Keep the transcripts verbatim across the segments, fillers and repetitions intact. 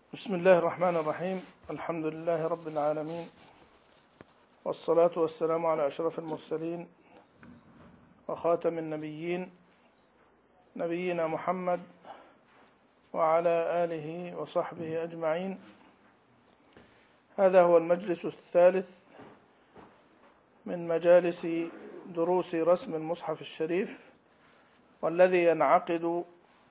بسم الله الرحمن الرحيم. الحمد لله رب العالمين، والصلاة والسلام على أشرف المرسلين وخاتم النبيين نبينا محمد وعلى آله وصحبه أجمعين. هذا هو المجلس الثالث من مجالس دروس رسم المصحف الشريف، والذي ينعقد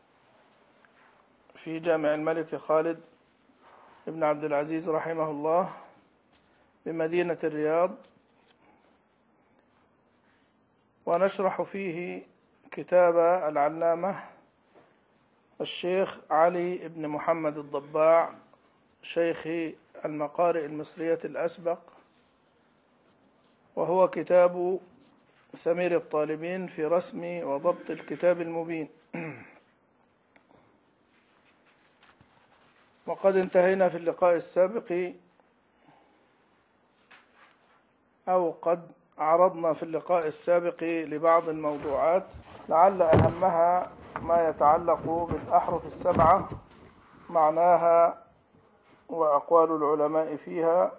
في جامع الملك خالد ابن عبد العزيز رحمه الله بمدينة الرياض، ونشرح فيه كتاب العلامة الشيخ علي بن محمد الضباع شيخ المقارئ المصرية الأسبق، وهو كتاب سمير الطالبين في رسم وضبط الكتاب المبين. وقد انتهينا في اللقاء السابق أو قد عرضنا في اللقاء السابق لبعض الموضوعات، لعل أهمها ما يتعلق بالأحرف السبعة، معناها وأقوال العلماء فيها،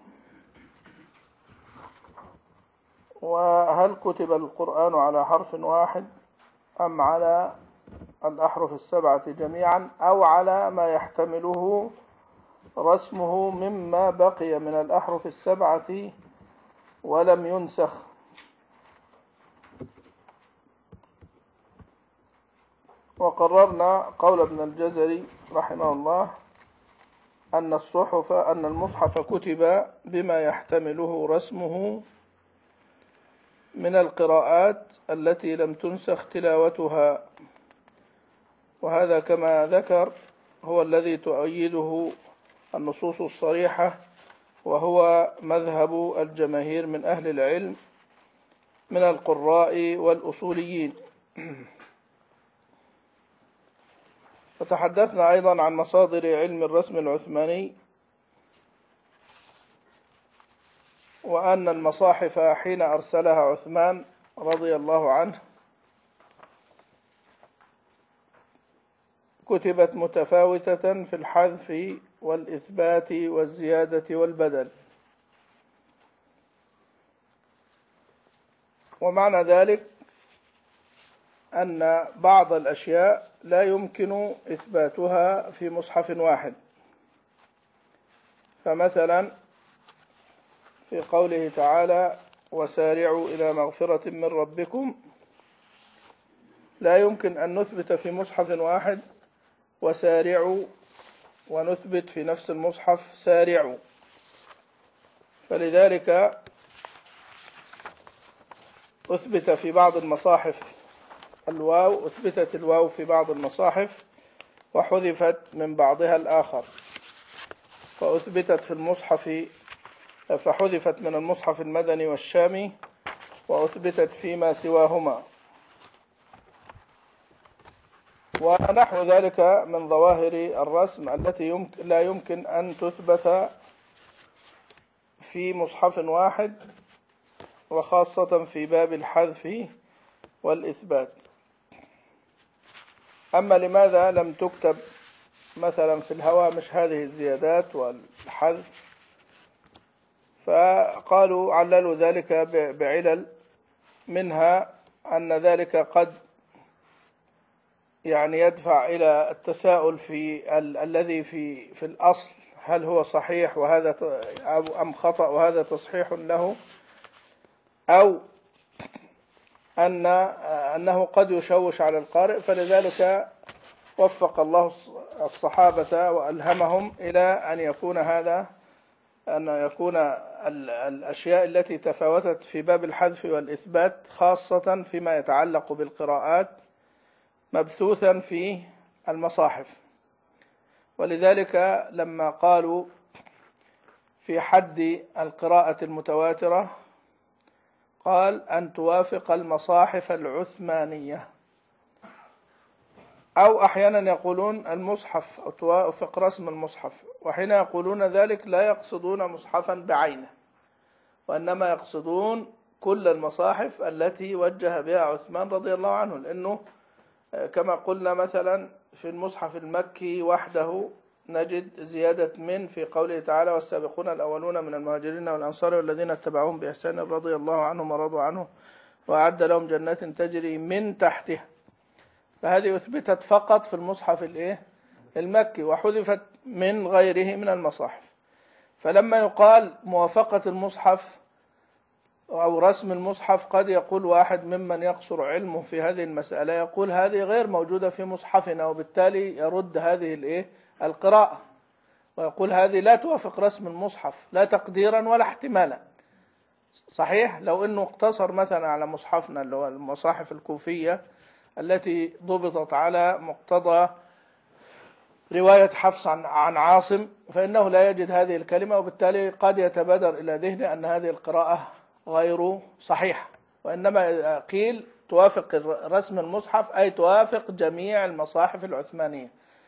وهل كتب القرآن على حرف واحد أم على الأحرف السبعة جميعا، أو على ما يحتمله رسمه مما بقي من الأحرف السبعة ولم ينسخ. وقررنا قول ابن الجزري رحمه الله أن الصحف أن المصحف كتب بما يحتمله رسمه من القراءات التي لم تنسخ تلاوتها، وهذا كما ذكر هو الذي تؤيده النصوص الصريحة، وهو مذهب الجماهير من أهل العلم من القراء والأصوليين. وتحدثنا أيضا عن مصادر علم الرسم العثماني، وأن المصاحف حين أرسلها عثمان رضي الله عنه كتبت متفاوتة في الحذف والإثبات والزيادة والبدل، ومعنى ذلك أن بعض الأشياء لا يمكن إثباتها في مصحف واحد. فمثلا في قوله تعالى وسارعوا إلى مغفرة من ربكم، لا يمكن أن نثبت في مصحف واحد وسارعوا ونثبت في نفس المصحف سارعوا، فلذلك أثبت في بعض المصاحف الواو، أثبتت الواو في بعض المصاحف وحذفت من بعضها الآخر، فأثبتت في المصحف فحذفت من المصحف المدني والشامي، وأثبتت فيما سواهما، ونحو ذلك من ظواهر الرسم التي يمكن لا يمكن أن تثبت في مصحف واحد، وخاصة في باب الحذف والإثبات. أما لماذا لم تكتب مثلا في الهوامش هذه الزيادات والحذف، فقالوا عللوا ذلك بعلل، منها أن ذلك قد يعني يدفع إلى التساؤل في ال الذي في في الأصل، هل هو صحيح وهذا أم خطأ وهذا تصحيح له، أو أن أنه قد يشوش على القارئ. فلذلك وفق الله الصحابة وألهمهم إلى أن يكون هذا أن يكون الأشياء التي تفاوتت في باب الحذف والإثبات، خاصة فيما يتعلق بالقراءات، مبثوثا في المصاحف. ولذلك لما قالوا في حد القراءة المتواترة قال أن توافق المصاحف العثمانية، أو أحيانا يقولون المصحف أو توافق رسم المصحف، وحين يقولون ذلك لا يقصدون مصحفا بعينه، وإنما يقصدون كل المصاحف التي وجه بها عثمان رضي الله عنه، لأنه كما قلنا مثلا في المصحف المكي وحده نجد زيادة من في قوله تعالى والسابقون الأولون من المهاجرين والأنصار والذين اتبعوهم بإحسان رضي الله عنهم ورضوا عنه وأعد لهم جنات تجري من تحتها. فهذه أثبتت فقط في المصحف الإيه؟ المكي، وحذفت من غيره من المصاحف. فلما يقال موافقة المصحف أو رسم المصحف، قد يقول واحد ممن يقصر علمه في هذه المسألة يقول هذه غير موجودة في مصحفنا، وبالتالي يرد هذه الإيه؟ القراءة، ويقول هذه لا توافق رسم المصحف لا تقديرا ولا احتمالا. صحيح لو أنه اقتصر مثلا على مصحفنا اللي هو المصاحف الكوفية التي ضبطت على مقتضى رواية حفص عن عن عاصم، فإنه لا يجد هذه الكلمة، وبالتالي قد يتبادر إلى ذهنه أن هذه القراءة غير صحيحة. وإنما قيل توافق رسم المصحف أي توافق جميع المصاحف العثمانية.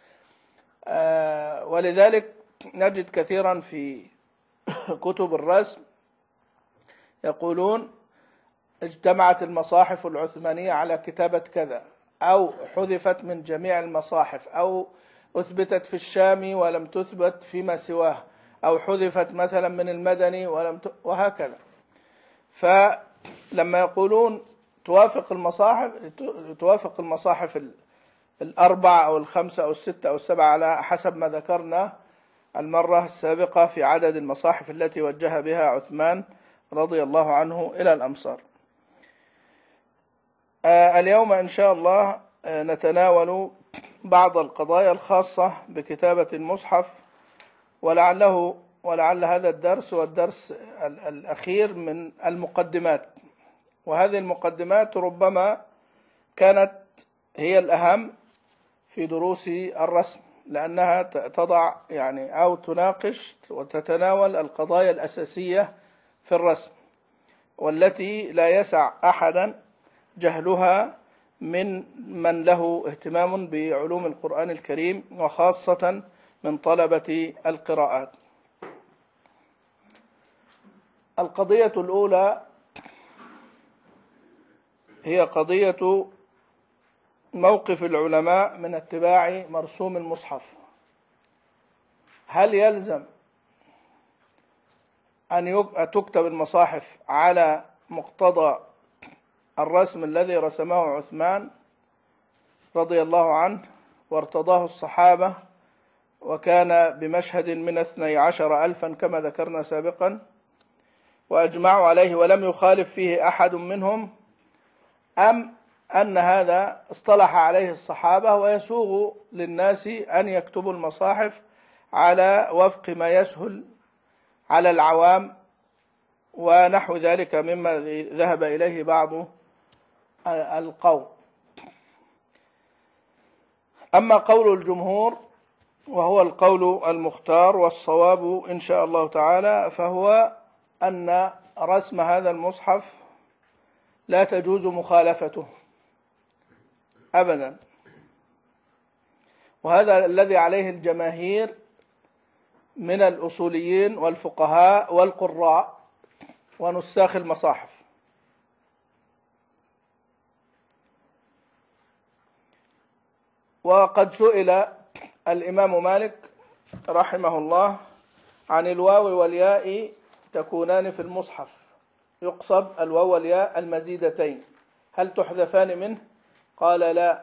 آه ولذلك نجد كثيرا في كتب الرسم يقولون اجتمعت المصاحف العثمانية على كتابة كذا، أو حذفت من جميع المصاحف، أو أثبتت في الشام ولم تثبت فيما سواه، أو حذفت مثلا من المدني ولم ت... وهكذا. فلما يقولون توافق المصاحف توافق المصاحف الأربعة أو الخمسة أو الستة أو السبعة على حسب ما ذكرنا المرة السابقة في عدد المصاحف التي وجه بها عثمان رضي الله عنه إلى الأمصار. آه اليوم إن شاء الله آه نتناول بعض القضايا الخاصة بكتابة المصحف، ولعله ولعل هذا الدرس هو الدرس الأخير من المقدمات، وهذه المقدمات ربما كانت هي الأهم في دروس الرسم، لأنها تضع يعني أو تناقش وتتناول القضايا الأساسية في الرسم، والتي لا يسع أحدا جهلها من من له اهتمام بعلوم القرآن الكريم، وخاصة من طلبة القراءات. القضية الأولى هي قضية موقف العلماء من اتباع مرسوم المصحف. هل يلزم أن تكتب المصاحف على مقتضى الرسم الذي رسمه عثمان رضي الله عنه وارتضاه الصحابة، وكان بمشهد من اثني عشر ألفا كما ذكرنا سابقا، وأجمعوا عليه ولم يخالف فيه أحد منهم، أم أن هذا اصطلح عليه الصحابة ويسوغ للناس أن يكتبوا المصاحف على وفق ما يسهل على العوام ونحو ذلك مما ذهب إليه بعض القوم. أما قول الجمهور وهو القول المختار والصواب إن شاء الله تعالى، فهو أن رسم هذا المصحف لا تجوز مخالفته أبدا، وهذا الذي عليه الجماهير من الأصوليين والفقهاء والقراء ونساخ المصاحف. وقد سئل الإمام مالك رحمه الله عن الواو والياء تكونان في المصحف، يقصد الواو والياء المزيدتين، هل تحذفان منه؟ قال لا.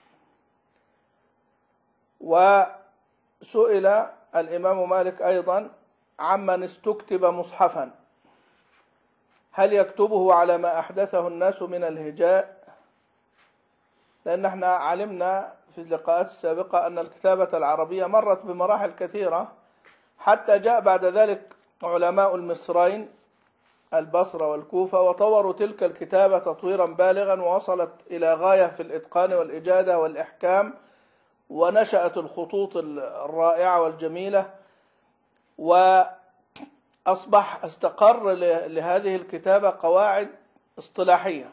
وسئل الإمام مالك أيضا عمن استكتب مصحفا، هل يكتبه على ما أحدثه الناس من الهجاء؟ لأن احنا علمنا في اللقاءات السابقة أن الكتابة العربية مرت بمراحل كثيرة، حتى جاء بعد ذلك علماء المصرين البصرة والكوفة وطوروا تلك الكتابة تطويرا بالغا، ووصلت إلى غاية في الإتقان والإجادة والإحكام، ونشأت الخطوط الرائعة والجميلة، وأصبح استقر لهذه الكتابة قواعد اصطلاحية.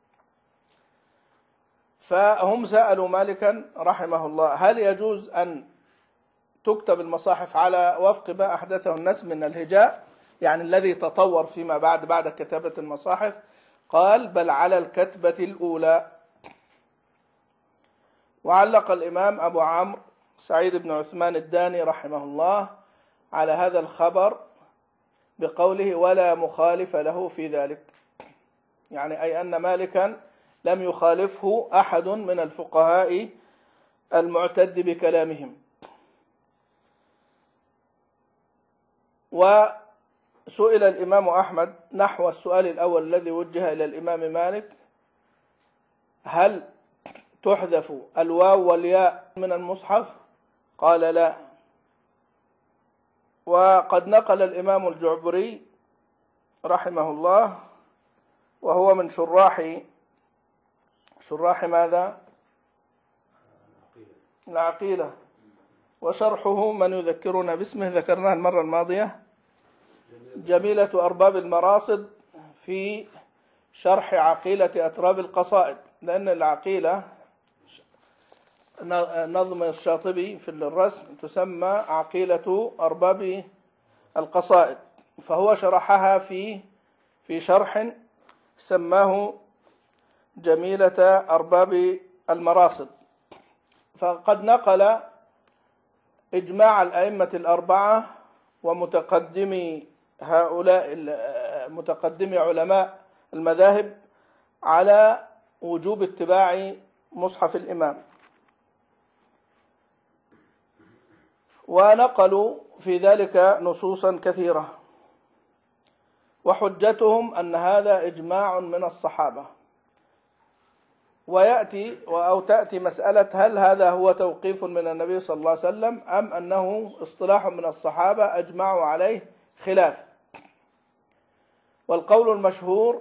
فهم سألوا مالكا رحمه الله هل يجوز أن تكتب المصاحف على وفق ما أحدثه الناس من الهجاء، يعني الذي تطور فيما بعد بعد كتابة المصاحف؟ قال بل على الكتبة الأولى. وعلق الإمام أبو عمرو سعيد بن عثمان الداني رحمه الله على هذا الخبر بقوله ولا مخالف له في ذلك، يعني أي أن مالكا لم يخالفه أحد من الفقهاء المعتد بكلامهم. وسئل الإمام أحمد نحو السؤال الأول الذي وجه إلى الإمام مالك: هل تحذف الواو والياء من المصحف؟ قال لا. وقد نقل الإمام الجعبري رحمه الله وهو من شراح شراح ماذا؟ العقيلة، وشرحه من يذكرنا باسمه ذكرناه المرة الماضية، جميلة أرباب المراصد في شرح عقيلة أتراب القصائد، لأن العقيلة نظم الشاطبي في الرسم تسمى عقيلة أرباب القصائد، فهو شرحها في في شرح سماه جميلة أرباب المراصد. فقد نقل إجماع الأئمة الأربعة ومتقدمي هؤلاء متقدمي علماء المذاهب على وجوب اتباع مصحف الإمام، ونقلوا في ذلك نصوصا كثيرة، وحجتهم أن هذا إجماع من الصحابة. ويأتي أو تأتي مسألة هل هذا هو توقيف من النبي صلى الله عليه وسلم أم أنه اصطلاح من الصحابة أجمعوا عليه خلاف. والقول المشهور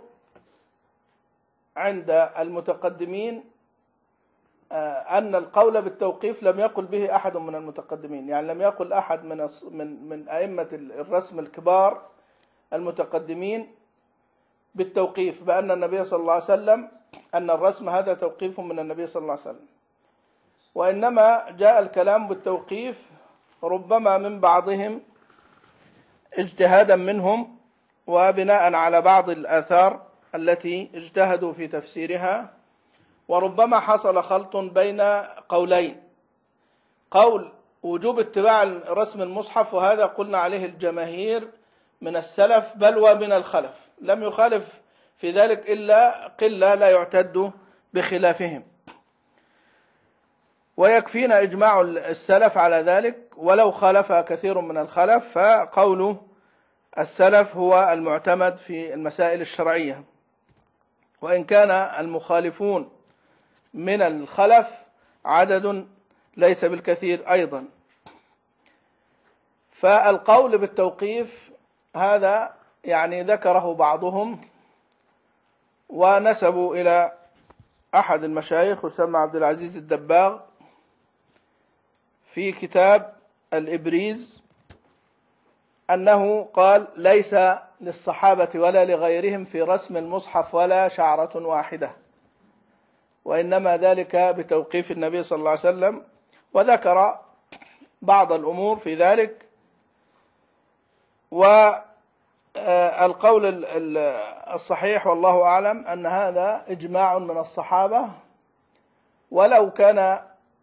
عند المتقدمين أن القول بالتوقيف لم يقل به أحد من المتقدمين، يعني لم يقل أحد من من من أئمة الرسم الكبار المتقدمين بالتوقيف بأن النبي صلى الله عليه وسلم أن الرسم هذا توقيف من النبي صلى الله عليه وسلم، وإنما جاء الكلام بالتوقيف ربما من بعضهم اجتهادا منهم وبناء على بعض الآثار التي اجتهدوا في تفسيرها، وربما حصل خلط بين قولين: قول وجوب اتباع رسم المصحف، وهذا قلنا عليه الجماهير من السلف بل ومن الخلف، لم يخالف في ذلك إلا قلة لا يعتد بخلافهم، ويكفينا إجماع السلف على ذلك، ولو خالف كثير من الخلف فقول السلف هو المعتمد في المسائل الشرعية، وإن كان المخالفون من الخلف عدد ليس بالكثير أيضا. فالقول بالتوقيف هذا يعني ذكره بعضهم ونسبوا إلى أحد المشايخ يسمى عبد العزيز الدباغ في كتاب الإبريز أنه قال: ليس للصحابة ولا لغيرهم في رسم المصحف ولا شعرة واحدة، وإنما ذلك بتوقيف النبي صلى الله عليه وسلم، وذكر بعض الأمور في ذلك. والقول الصحيح والله أعلم أن هذا إجماع من الصحابة، ولو كان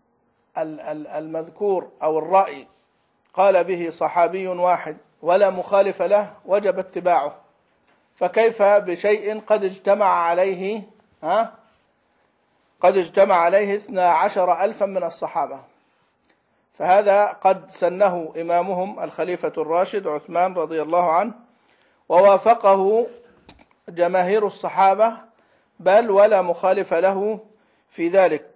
المذكور أو الرأي قال به صحابي واحد ولا مخالف له وجب اتباعه، فكيف بشيء قد اجتمع عليه ها قد اجتمع عليه اثنا عشر ألفا من الصحابة؟ فهذا قد سنه إمامهم الخليفة الراشد عثمان رضي الله عنه، ووافقه جماهير الصحابة بل ولا مخالف له في ذلك.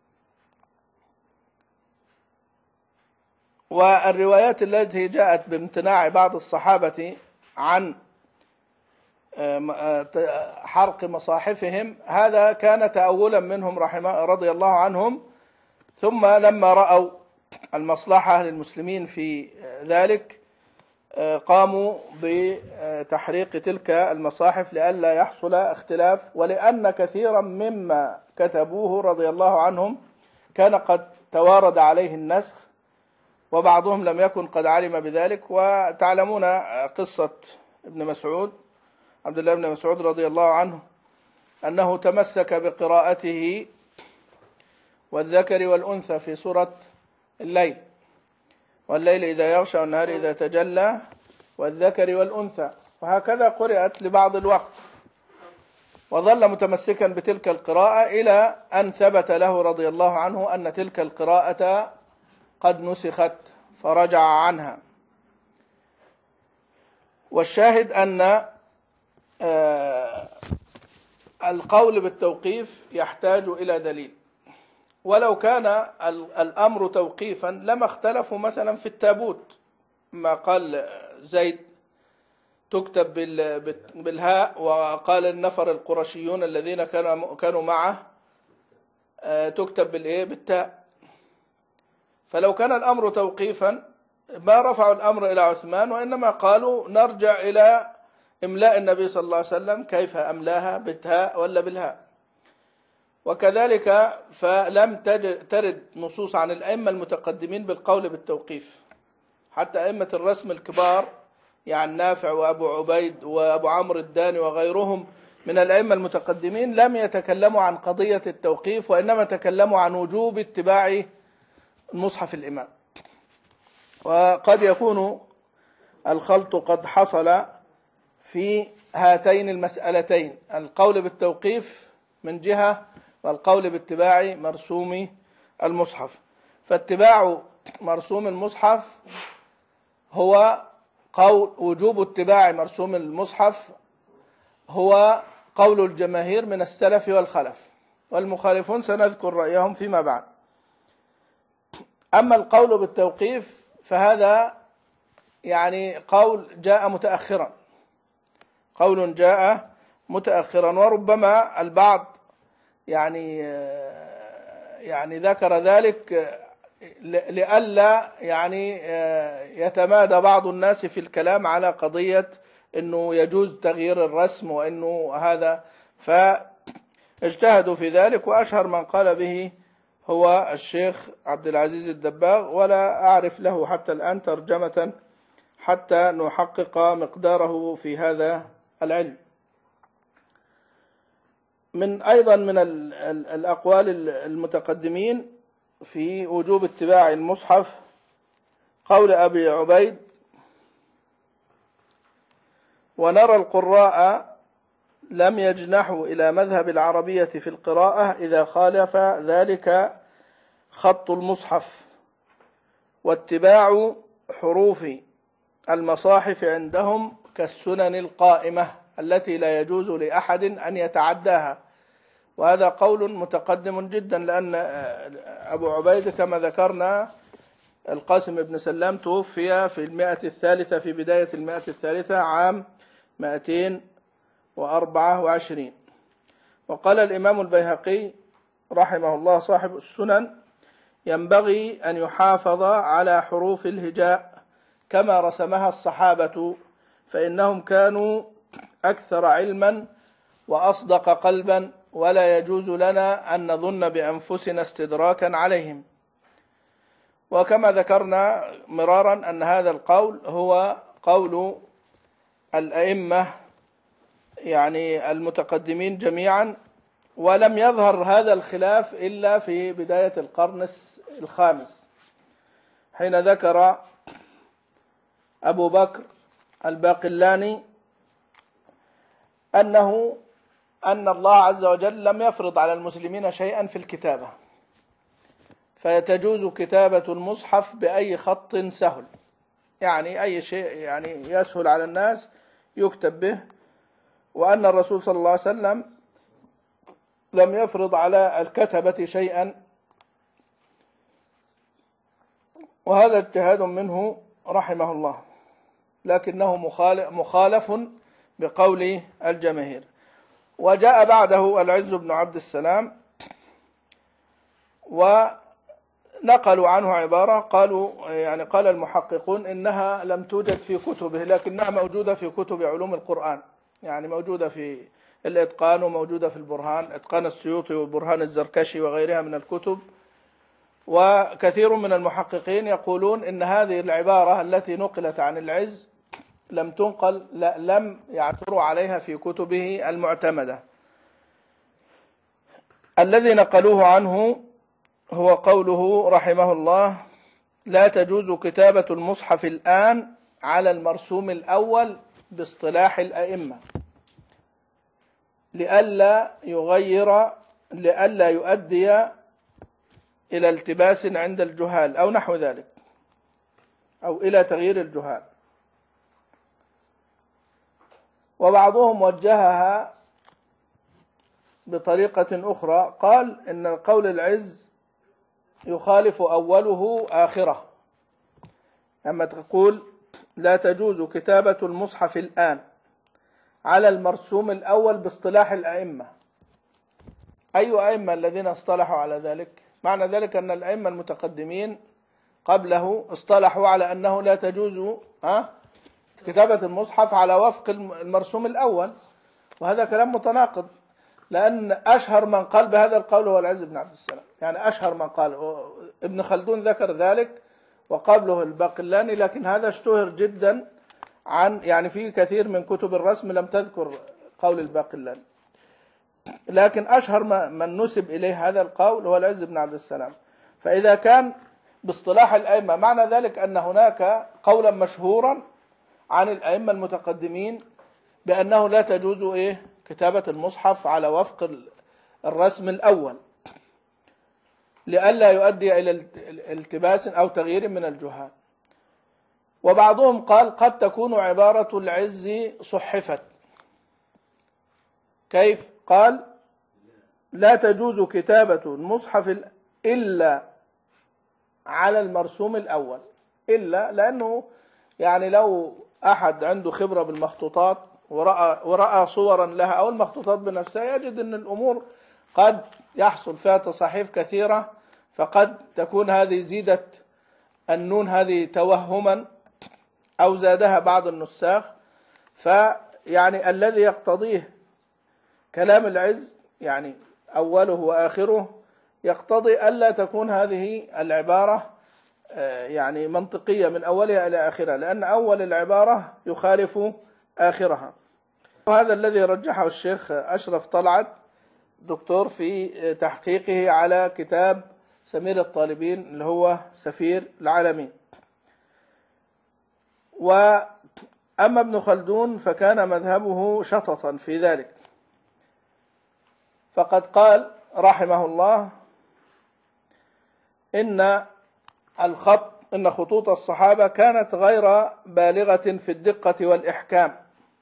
والروايات التي جاءت بامتناع بعض الصحابة عن حرق مصاحفهم هذا كان تأولا منهم رحمه رضي الله عنهم، ثم لما رأوا المصلحة للمسلمين في ذلك قاموا بتحريق تلك المصاحف لئلا يحصل اختلاف، ولأن كثيرا مما كتبوه رضي الله عنهم كان قد توارد عليه النسخ، وبعضهم لم يكن قد علم بذلك. وتعلمون قصة ابن مسعود عبد الله بن مسعود رضي الله عنه أنه تمسك بقراءته والذكر والأنثى في سورة الليل، والليل إذا يغشى والنهار إذا تجلى والذكر والأنثى، وهكذا قرأت لبعض الوقت، وظل متمسكا بتلك القراءة إلى أن ثبت له رضي الله عنه أن تلك القراءة قد نسخت فرجع عنها. والشاهد أن القول بالتوقيف يحتاج إلى دليل، ولو كان الأمر توقيفا لما اختلفوا مثلا في التابوت، ما قال زيد تكتب بالهاء، وقال النفر القرشيون الذين كانوا معه تكتب بالايه بالتاء. فلو كان الأمر توقيفا ما رفعوا الأمر إلى عثمان، وإنما قالوا نرجع إلى إملاء النبي صلى الله عليه وسلم كيف أملاها بالتاء ولا بالهاء. وكذلك فلم ترد نصوص عن الأئمة المتقدمين بالقول بالتوقيف، حتى أئمة الرسم الكبار يعني نافع وأبو عبيد وأبو عمرو الداني وغيرهم من الأئمة المتقدمين لم يتكلموا عن قضية التوقيف، وإنما تكلموا عن وجوب اتباع المصحف الإمام. وقد يكون الخلط قد حصل في هاتين المسألتين، القول بالتوقيف من جهة والقول باتباع مرسوم المصحف. فاتباع مرسوم المصحف هو قول وجوب اتباع مرسوم المصحف هو قول الجماهير من السلف والخلف، والمخالفون سنذكر رأيهم فيما بعد. أما القول بالتوقيف فهذا يعني قول جاء متأخرا، قول جاء متأخرا، وربما البعض يعني يعني ذكر ذلك لئلا يعني يتمادى بعض الناس في الكلام على قضية انه يجوز تغيير الرسم وانه هذا، فاجتهدوا في ذلك، واشهر من قال به هو الشيخ عبد العزيز الدباغ، ولا اعرف له حتى الآن ترجمة حتى نحقق مقداره في هذا العلم. من أيضا من الأقوال المتقدمين في وجوب اتباع المصحف قول أبي عبيد: ونرى القراء لم يجنحوا إلى مذهب العربية في القراءة إذا خالف ذلك خط المصحف، واتباع حروف المصاحف عندهم كالسنن القائمة التي لا يجوز لأحد أن يتعداها. وهذا قول متقدم جدا، لأن أبو عبيد كما ذكرنا القاسم بن سلام توفي في المئة الثالثة، في بداية المئة الثالثة عام مئتين وأربعة وعشرين. وقال الإمام البيهقي رحمه الله صاحب السنن: ينبغي أن يحافظ على حروف الهجاء كما رسمها الصحابة، فإنهم كانوا أكثر علما وأصدق قلبا، ولا يجوز لنا أن نظن بأنفسنا استدراكا عليهم. وكما ذكرنا مرارا أن هذا القول هو قول الأئمة يعني المتقدمين جميعا، ولم يظهر هذا الخلاف إلا في بداية القرن الخامس، حين ذكر أبو بكر الباقلاني أنه أن الله عز وجل لم يفرض على المسلمين شيئا في الكتابة، فتجوز كتابة المصحف بأي خط سهل، يعني أي شيء يعني يسهل على الناس يكتب به، وأن الرسول صلى الله عليه وسلم لم يفرض على الكتبة شيئا، وهذا اجتهاد منه رحمه الله، لكنه مخالف بقول الجماهير. وجاء بعده العز بن عبد السلام ونقلوا عنه عبارة، قالوا يعني قال المحققون إنها لم توجد في كتبه، لكنها موجودة في كتب علوم القرآن، يعني موجودة في الإتقان وموجودة في البرهان، إتقان السيوطي وبرهان الزركشي وغيرها من الكتب. وكثير من المحققين يقولون إن هذه العبارة التي نقلت عن العز لم تنقل، لا لم يعثروا عليها في كتبه المعتمدة. الذي نقلوه عنه هو قوله رحمه الله: لا تجوز كتابة المصحف الآن على المرسوم الأول باصطلاح الأئمة لئلا يغير لئلا يؤدي إلى التباس عند الجهال أو نحو ذلك، أو إلى تغيير الجهال. وبعضهم وجهها بطريقة أخرى، قال إن قول العز يخالف أوله آخره. أما تقول لا تجوز كتابة المصحف الآن على المرسوم الأول باصطلاح الأئمة، أي أئمة الذين اصطلحوا على ذلك؟ معنى ذلك أن الأئمة المتقدمين قبله اصطلحوا على أنه لا تجوز كتابة المصحف على وفق المرسوم الأول، وهذا كلام متناقض، لأن أشهر من قال بهذا القول هو العز بن عبد السلام. يعني أشهر من قال، ابن خلدون ذكر ذلك وقبله الباقلاني، لكن هذا اشتهر جدا عن يعني في كثير من كتب الرسم لم تذكر قول الباقلاني، لكن أشهر من نسب إليه هذا القول هو العز بن عبد السلام. فإذا كان باصطلاح الأئمة معنى ذلك أن هناك قولا مشهورا عن الأئمة المتقدمين بأنه لا تجوز إيه كتابة المصحف على وفق الرسم الأول لئلا يؤدي إلى التباس أو تغيير من الجهال. وبعضهم قال قد تكون عبارة العز صحفت. كيف؟ قال لا تجوز كتابة المصحف إلا على المرسوم الأول، إلا لأنه يعني لو أحد عنده خبرة بالمخطوطات ورأى, ورأى صورا لها أو المخطوطات بنفسها يجد أن الأمور قد يحصل فيها تصحيف كثيرة، فقد تكون هذه زيدت النون هذه توهما أو زادها بعض النساخ. فيعني الذي يقتضيه كلام العز يعني أوله وآخره يقتضي ألا تكون هذه العبارة يعني منطقية من أولها إلى آخرها، لأن أول العبارة يخالف آخرها. وهذا الذي رجحه الشيخ أشرف طلعت دكتور في تحقيقه على كتاب سمير الطالبين اللي هو سفير العالمين. وأما ابن خلدون فكان مذهبه شططا في ذلك، فقد قال رحمه الله إن الخط إن خطوط الصحابة كانت غير بالغة في الدقة والإحكام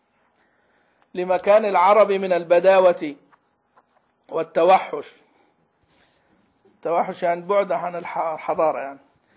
لمكان العرب من البداوة والتوحش. التوحش يعني بعد عن الحضارة يعني،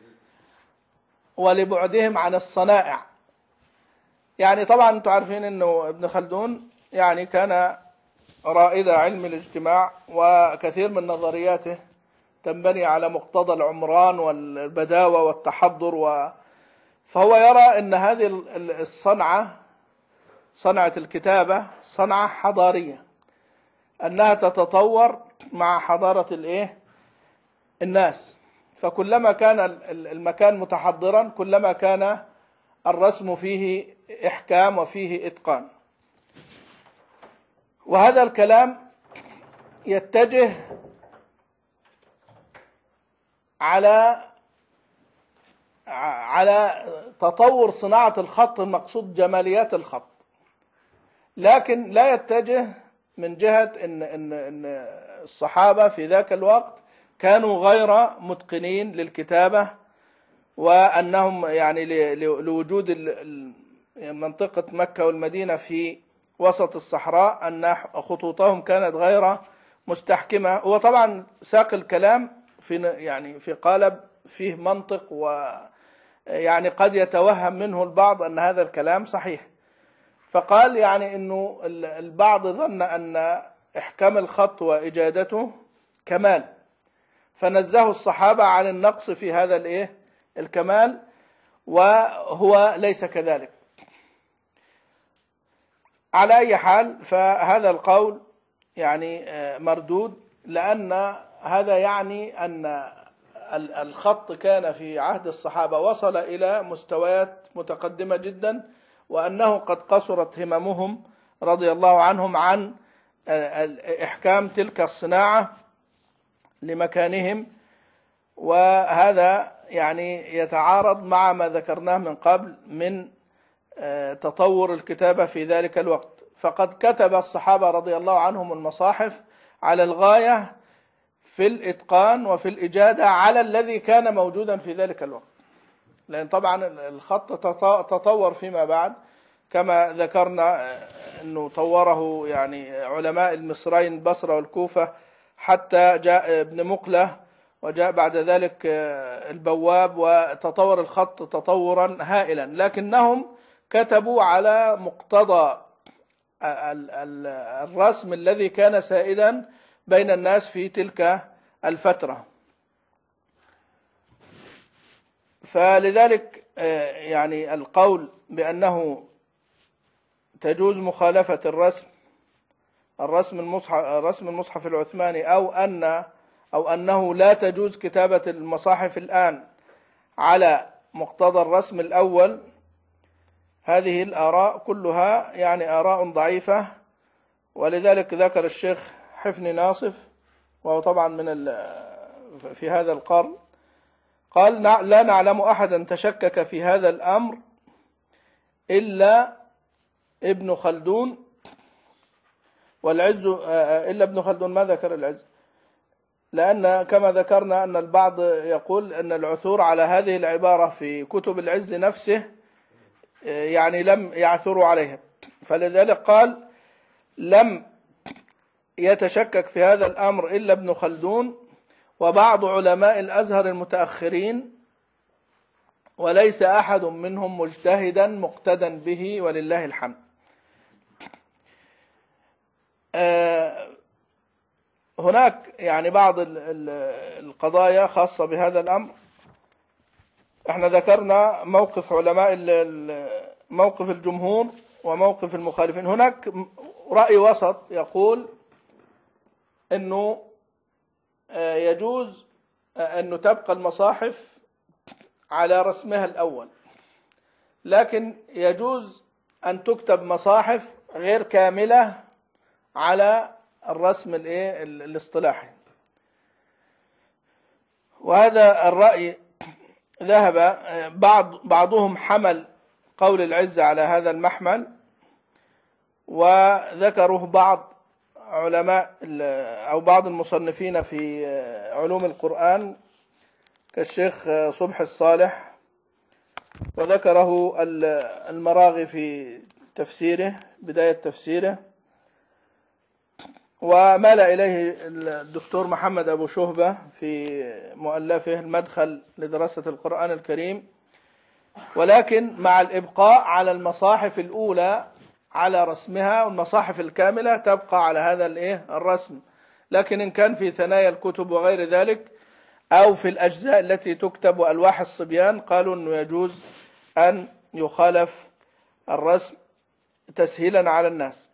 ولبعدهم عن الصنائع. يعني طبعا انتم عارفين انه ابن خلدون يعني كان رائد علم الاجتماع، وكثير من نظرياته تنبني على مقتضى العمران والبداوة والتحضر و... فهو يرى ان هذه الصنعة، صنعة الكتابة، صنعة حضارية، انها تتطور مع حضارة الايه الناس. فكلما كان المكان متحضرا كلما كان الرسم فيه إحكام وفيه إتقان. وهذا الكلام يتجه على على تطور صناعة الخط، المقصود جماليات الخط، لكن لا يتجه من جهة إن إن إن الصحابة في ذاك الوقت كانوا غير متقنين للكتابة، وأنهم يعني لوجود منطقة مكة والمدينة في وسط الصحراء أن خطوطهم كانت غير مستحكمة. وطبعا ساق الكلام في يعني في قالب فيه منطق، ويعني قد يتوهم منه البعض أن هذا الكلام صحيح. فقال يعني أنه البعض ظن أن إحكام الخط وإجادته كمال، فنزهوا الصحابة عن النقص في هذا الايه الكمال، وهو ليس كذلك. على أي حال فهذا القول يعني مردود، لأن هذا يعني أن الخط كان في عهد الصحابة وصل إلى مستويات متقدمة جدا، وأنه قد قصرت هممهم رضي الله عنهم عن إحكام تلك الصناعة لمكانهم وهذا يعني يتعارض مع ما ذكرناه من قبل من تطور الكتابة في ذلك الوقت. فقد كتب الصحابة رضي الله عنهم المصاحف على الغاية في الإتقان وفي الإجادة على الذي كان موجودا في ذلك الوقت، لأن طبعا الخط تطور فيما بعد كما ذكرنا أنه طوره يعني علماء المصرين البصرة والكوفة، حتى جاء ابن مقلة وجاء بعد ذلك البواب، وتطور الخط تطورا هائلا، لكنهم كتبوا على مقتضى الرسم الذي كان سائدا بين الناس في تلك الفترة. فلذلك يعني القول بأنه تجوز مخالفة الرسم الرسم المصحف الرسم المصحف العثماني، أو أن أو أنه لا تجوز كتابة المصاحف الآن على مقتضى الرسم الأول، هذه الآراء كلها يعني آراء ضعيفة. ولذلك ذكر الشيخ حفني ناصف، وهو طبعا من في هذا القرن، قال: لا نعلم أحدا تشكك في هذا الأمر إلا ابن خلدون والعز، إلا ابن خلدون ما ذكر العز، لأن كما ذكرنا أن البعض يقول أن العثور على هذه العبارة في كتب العز نفسه يعني لم يعثروا عليها، فلذلك قال: لم يتشكك في هذا الأمر إلا ابن خلدون وبعض علماء الأزهر المتأخرين، وليس أحد منهم مجتهدا مقتدا به ولله الحمد. هناك يعني بعض القضايا خاصة بهذا الأمر. احنا ذكرنا موقف علماء موقف الجمهور وموقف المخالفين. هناك رأي وسط يقول انه يجوز انه تبقى المصاحف على رسمها الأول، لكن يجوز أن تكتب مصاحف غير كاملة على الرسم الايه الاصطلاحي. وهذا الرأي ذهب بعض بعضهم حمل قول العز على هذا المحمل، وذكره بعض علماء أو بعض المصنفين في علوم القرآن كالشيخ صبح الصالح، وذكره المراغي في تفسيره بداية تفسيره، ومال إليه الدكتور محمد أبو شهبة في مؤلفه المدخل لدراسة القرآن الكريم، ولكن مع الإبقاء على المصاحف الأولى على رسمها، والمصاحف الكاملة تبقى على هذا الإيه الرسم. لكن إن كان في ثنايا الكتب وغير ذلك أو في الأجزاء التي تكتب وألواح الصبيان، قالوا أنه يجوز أن يخالف الرسم تسهيلا على الناس.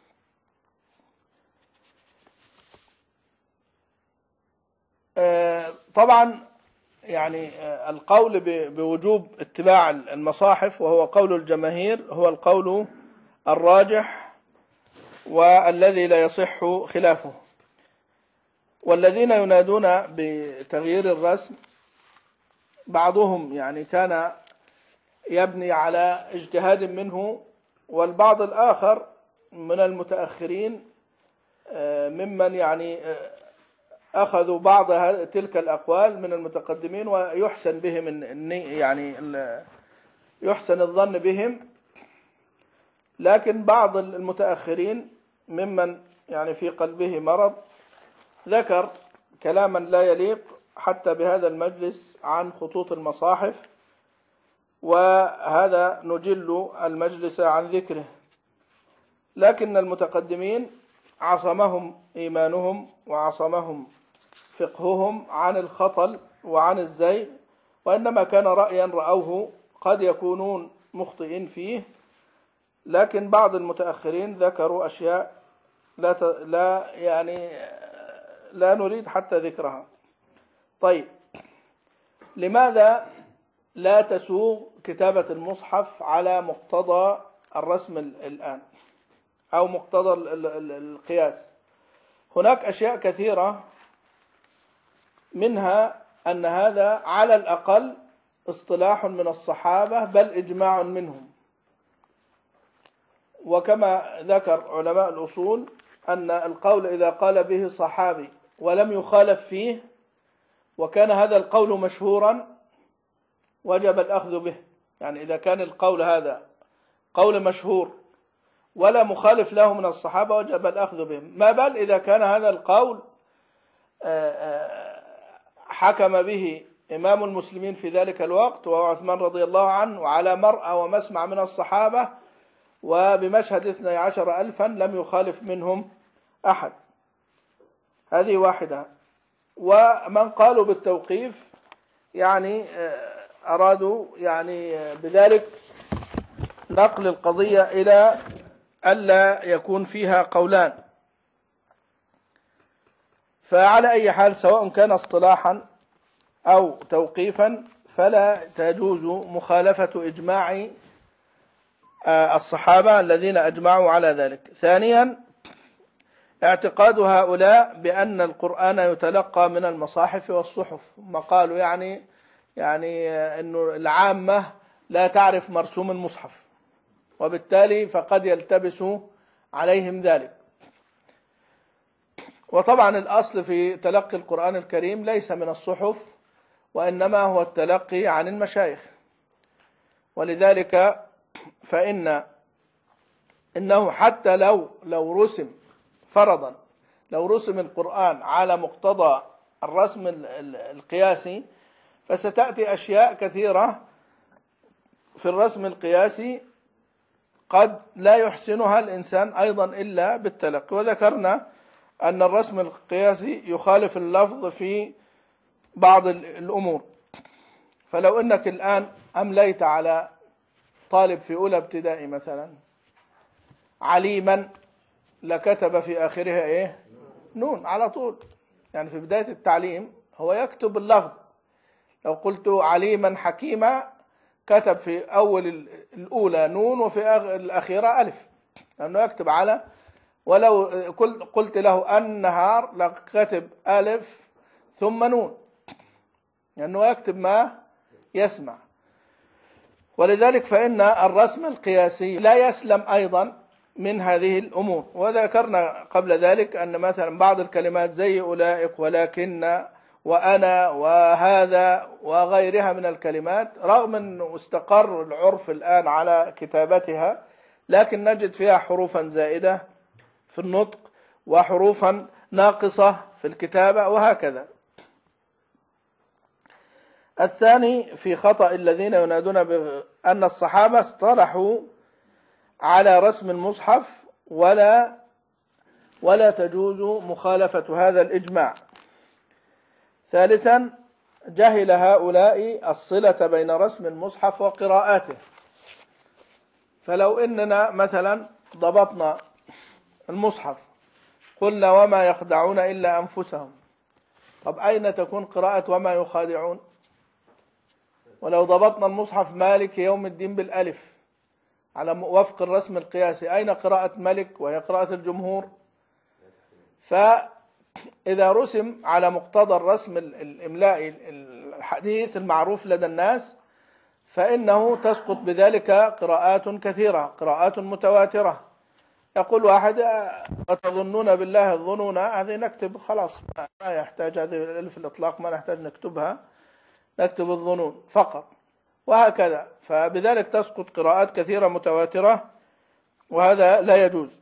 طبعا يعني القول بوجوب اتباع المصاحف وهو قول الجماهير هو القول الراجح والذي لا يصح خلافه. والذين ينادون بتغيير الرسم بعضهم يعني كان يبني على اجتهاد منه، والبعض الآخر من المتأخرين ممن يعني أخذوا بعض تلك الأقوال من المتقدمين ويحسن بهم يعني يحسن الظن بهم. لكن بعض المتأخرين ممن يعني في قلبه مرض ذكر كلاما لا يليق حتى بهذا المجلس عن خطوط المصاحف، وهذا نجل المجلس عن ذكره. لكن المتقدمين عصمهم إيمانهم وعصمهم فقههم عن الخطل وعن الزيغ، وإنما كان رأيا رأوه قد يكونون مخطئين فيه، لكن بعض المتأخرين ذكروا أشياء لا ت... لا يعني لا نريد حتى ذكرها. طيب، لماذا لا تسوغ كتابة المصحف على مقتضى الرسم الآن أو مقتضى القياس؟ هناك أشياء كثيرة، منها أن هذا على الأقل اصطلاح من الصحابة بل إجماع منهم. وكما ذكر علماء الأصول أن القول إذا قال به صحابي ولم يخالف فيه وكان هذا القول مشهورا وجب الأخذ به. يعني إذا كان القول هذا قول مشهور ولا مخالف له من الصحابة وجب الأخذ به، ما بل إذا كان هذا القول حكم به إمام المسلمين في ذلك الوقت وهو عثمان رضي الله عنه وعلى مرأى ومسمع من الصحابة وبمشهد اثني عشر ألفا لم يخالف منهم أحد. هذه واحدة. ومن قالوا بالتوقيف يعني أرادوا يعني بذلك نقل القضية إلى ألا يكون فيها قولان. فعلى أي حال سواء كان اصطلاحا أو توقيفا فلا تجوز مخالفة إجماع الصحابة الذين أجمعوا على ذلك. ثانيا اعتقاد هؤلاء بأن القرآن يتلقى من المصاحف والصحف. ما قالوا يعني يعني أنه العامة لا تعرف مرسوم المصحف وبالتالي فقد يلتبس عليهم ذلك. وطبعا الأصل في تلقي القرآن الكريم ليس من الصحف وإنما هو التلقي عن المشايخ. ولذلك فإن إنه حتى لو لو رسم فرضا لو رسم القرآن على مقتضى الرسم القياسي فستأتي أشياء كثيرة في الرسم القياسي قد لا يحسنها الإنسان أيضا إلا بالتلقي. وذكرنا أن الرسم القياسي يخالف اللفظ في بعض الأمور. فلو أنك الآن أمليت على طالب في أولى ابتدائي مثلا عليما لكتب في آخرها إيه؟ نون على طول. يعني في بداية التعليم هو يكتب اللفظ. لو قلت عليما حكيما كتب في أول الأولى نون وفي الأخيرة ألف لأنه يكتب على. ولو قلت له النهار لكتب ألف ثم نون لأنه يكتب ما يسمع. ولذلك فإن الرسم القياسي لا يسلم أيضا من هذه الأمور. وذكرنا قبل ذلك أن مثلا بعض الكلمات زي أولئك ولكن وأنا وهذا وغيرها من الكلمات رغم أنه استقر العرف الآن على كتابتها لكن نجد فيها حروفا زائدة في النطق وحروفا ناقصة في الكتابة وهكذا. الثاني في خطأ الذين ينادون بأن الصحابة اصطلحوا على رسم المصحف ولا ولا تجوز مخالفة هذا الإجماع. ثالثا جهل هؤلاء الصلة بين رسم المصحف وقراءاته. فلو إننا مثلا ضبطنا المصحف قلنا وما يخدعون إلا أنفسهم، طب أين تكون قراءة وما يخادعون؟ ولو ضبطنا المصحف مالك يوم الدين بالألف على وفق الرسم القياسي أين قراءة ملك وهي قراءة الجمهور؟ فإذا رسم على مقتضى الرسم الإملائي الحديث المعروف لدى الناس فإنه تسقط بذلك قراءات كثيرة قراءات متواترة. يقول واحد أتظنون بالله الظنون، هذه نكتب خلاص ما يحتاج هذه الألف الإطلاق ما نحتاج نكتبها، نكتب الظنون فقط وهكذا. فبذلك تسقط قراءات كثيرة متواترة وهذا لا يجوز.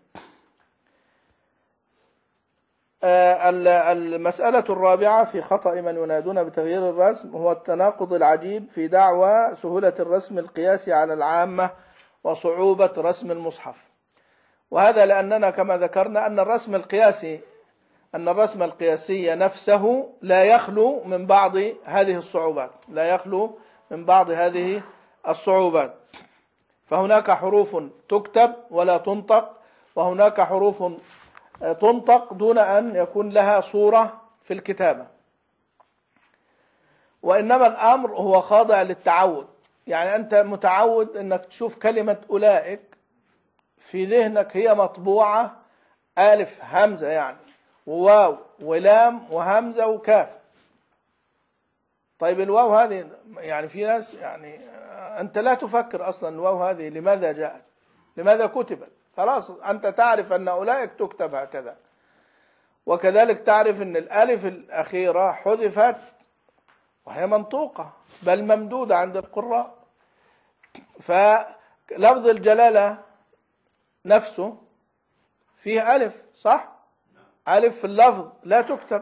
المسألة الرابعة في خطأ من ينادون بتغيير الرسم هو التناقض العجيب في دعوى سهولة الرسم القياسي على العامة وصعوبة رسم المصحف. وهذا لأننا كما ذكرنا أن الرسم القياسي أن الرسم القياسي نفسه لا يخلو من بعض هذه الصعوبات لا يخلو من بعض هذه الصعوبات. فهناك حروف تكتب ولا تنطق وهناك حروف تنطق دون أن يكون لها صورة في الكتابة. وإنما الأمر هو خاضع للتعود. يعني أنت متعود أنك تشوف كلمة أولئك في ذهنك هي مطبوعة ألف همزة يعني وواو ولام وهمزة وكاف. طيب الواو هذه يعني في ناس يعني أنت لا تفكر أصلا الواو هذه لماذا جاءت، لماذا كتبت، خلاص أنت تعرف أن أولئك تكتب هكذا. وكذلك تعرف أن الألف الأخيرة حذفت وهي منطوقة بل ممدودة عند القراء. فلفظ الجلالة نفسه فيه ألف، صح؟ ألف في اللفظ لا تكتب.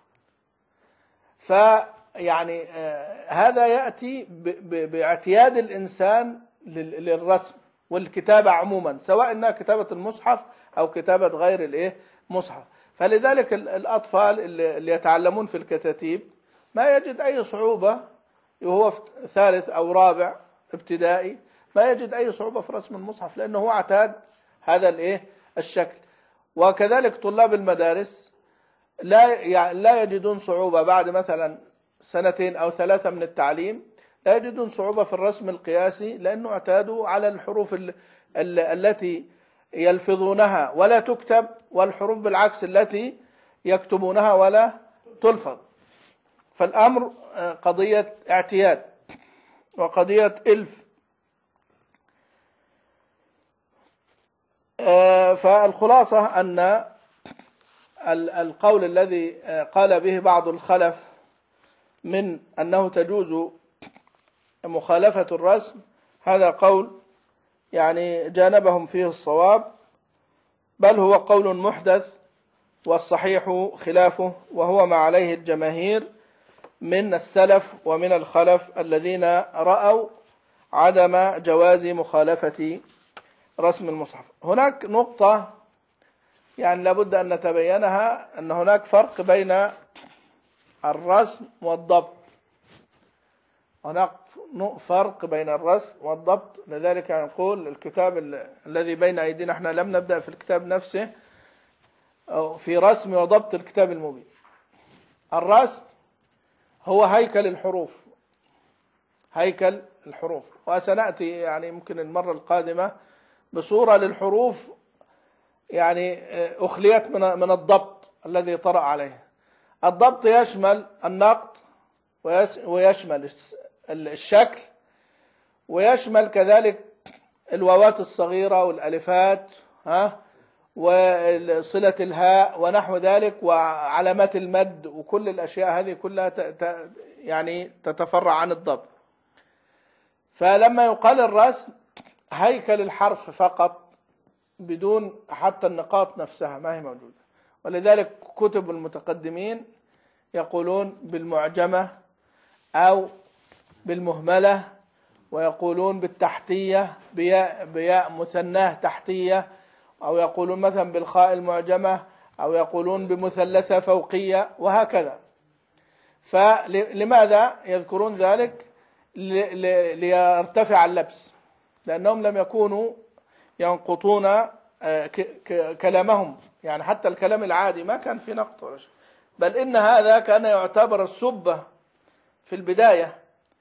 فيعني آه هذا يأتي باعتياد الإنسان للرسم والكتابة عموما، سواء انها كتابة المصحف او كتابة غير الايه مصحف. فلذلك الاطفال اللي يتعلمون في الكتاتيب ما يجد اي صعوبة، وهو في ثالث او رابع ابتدائي ما يجد اي صعوبة في رسم المصحف، لانه هو اعتاد هذا الايه الشكل. وكذلك طلاب المدارس لا لا يجدون صعوبة بعد مثلا سنتين او ثلاثة من التعليم، لا يجدون صعوبة في الرسم القياسي، لأنه اعتادوا على الحروف ال ال التي يلفظونها ولا تكتب، والحروف بالعكس التي يكتبونها ولا تلفظ. فالأمر قضية اعتياد وقضية إلف. فالخلاصة أن القول الذي قال به بعض الخلف من أنه تجوز مخالفة الرسم، هذا قول يعني جانبهم فيه الصواب، بل هو قول محدث، والصحيح خلافه، وهو ما عليه الجماهير من السلف ومن الخلف الذين رأوا عدم جواز مخالفة رسم المصحف. هناك نقطة يعني لابد أن نتبينها، أن هناك فرق بين الرسم والضبط. هناك فرق بين الرسم والضبط، لذلك يعني نقول الكتاب الذي بين أيدينا، احنا لم نبدأ في الكتاب نفسه أو في رسم وضبط الكتاب المبين. الرسم هو هيكل الحروف، هيكل الحروف، وسنأتي يعني ممكن المرة القادمة بصورة للحروف يعني أخليت من من الضبط الذي طرأ عليه. الضبط يشمل النقط ويشمل الشكل، ويشمل كذلك الواوات الصغيرة والألفات ها وصلة الهاء ونحو ذلك، وعلامات المد، وكل الأشياء هذه كلها يعني تتفرع عن الضبط. فلما يقال الرسم هيكل الحرف فقط بدون حتى النقاط نفسها ما هي موجودة. ولذلك كتب المتقدمين يقولون بالمعجمة أو بالمهملة، ويقولون بالتحتية بياء, بياء مثناه تحتية، أو يقولون مثلا بالخاء المعجمة، أو يقولون بمثلثة فوقية، وهكذا. فلماذا يذكرون ذلك؟ ليرتفع اللبس، لأنهم لم يكونوا ينقطون كلامهم، يعني حتى الكلام العادي ما كان في نقط ولا شيء، بل إن هذا كان يعتبر السبة في البداية،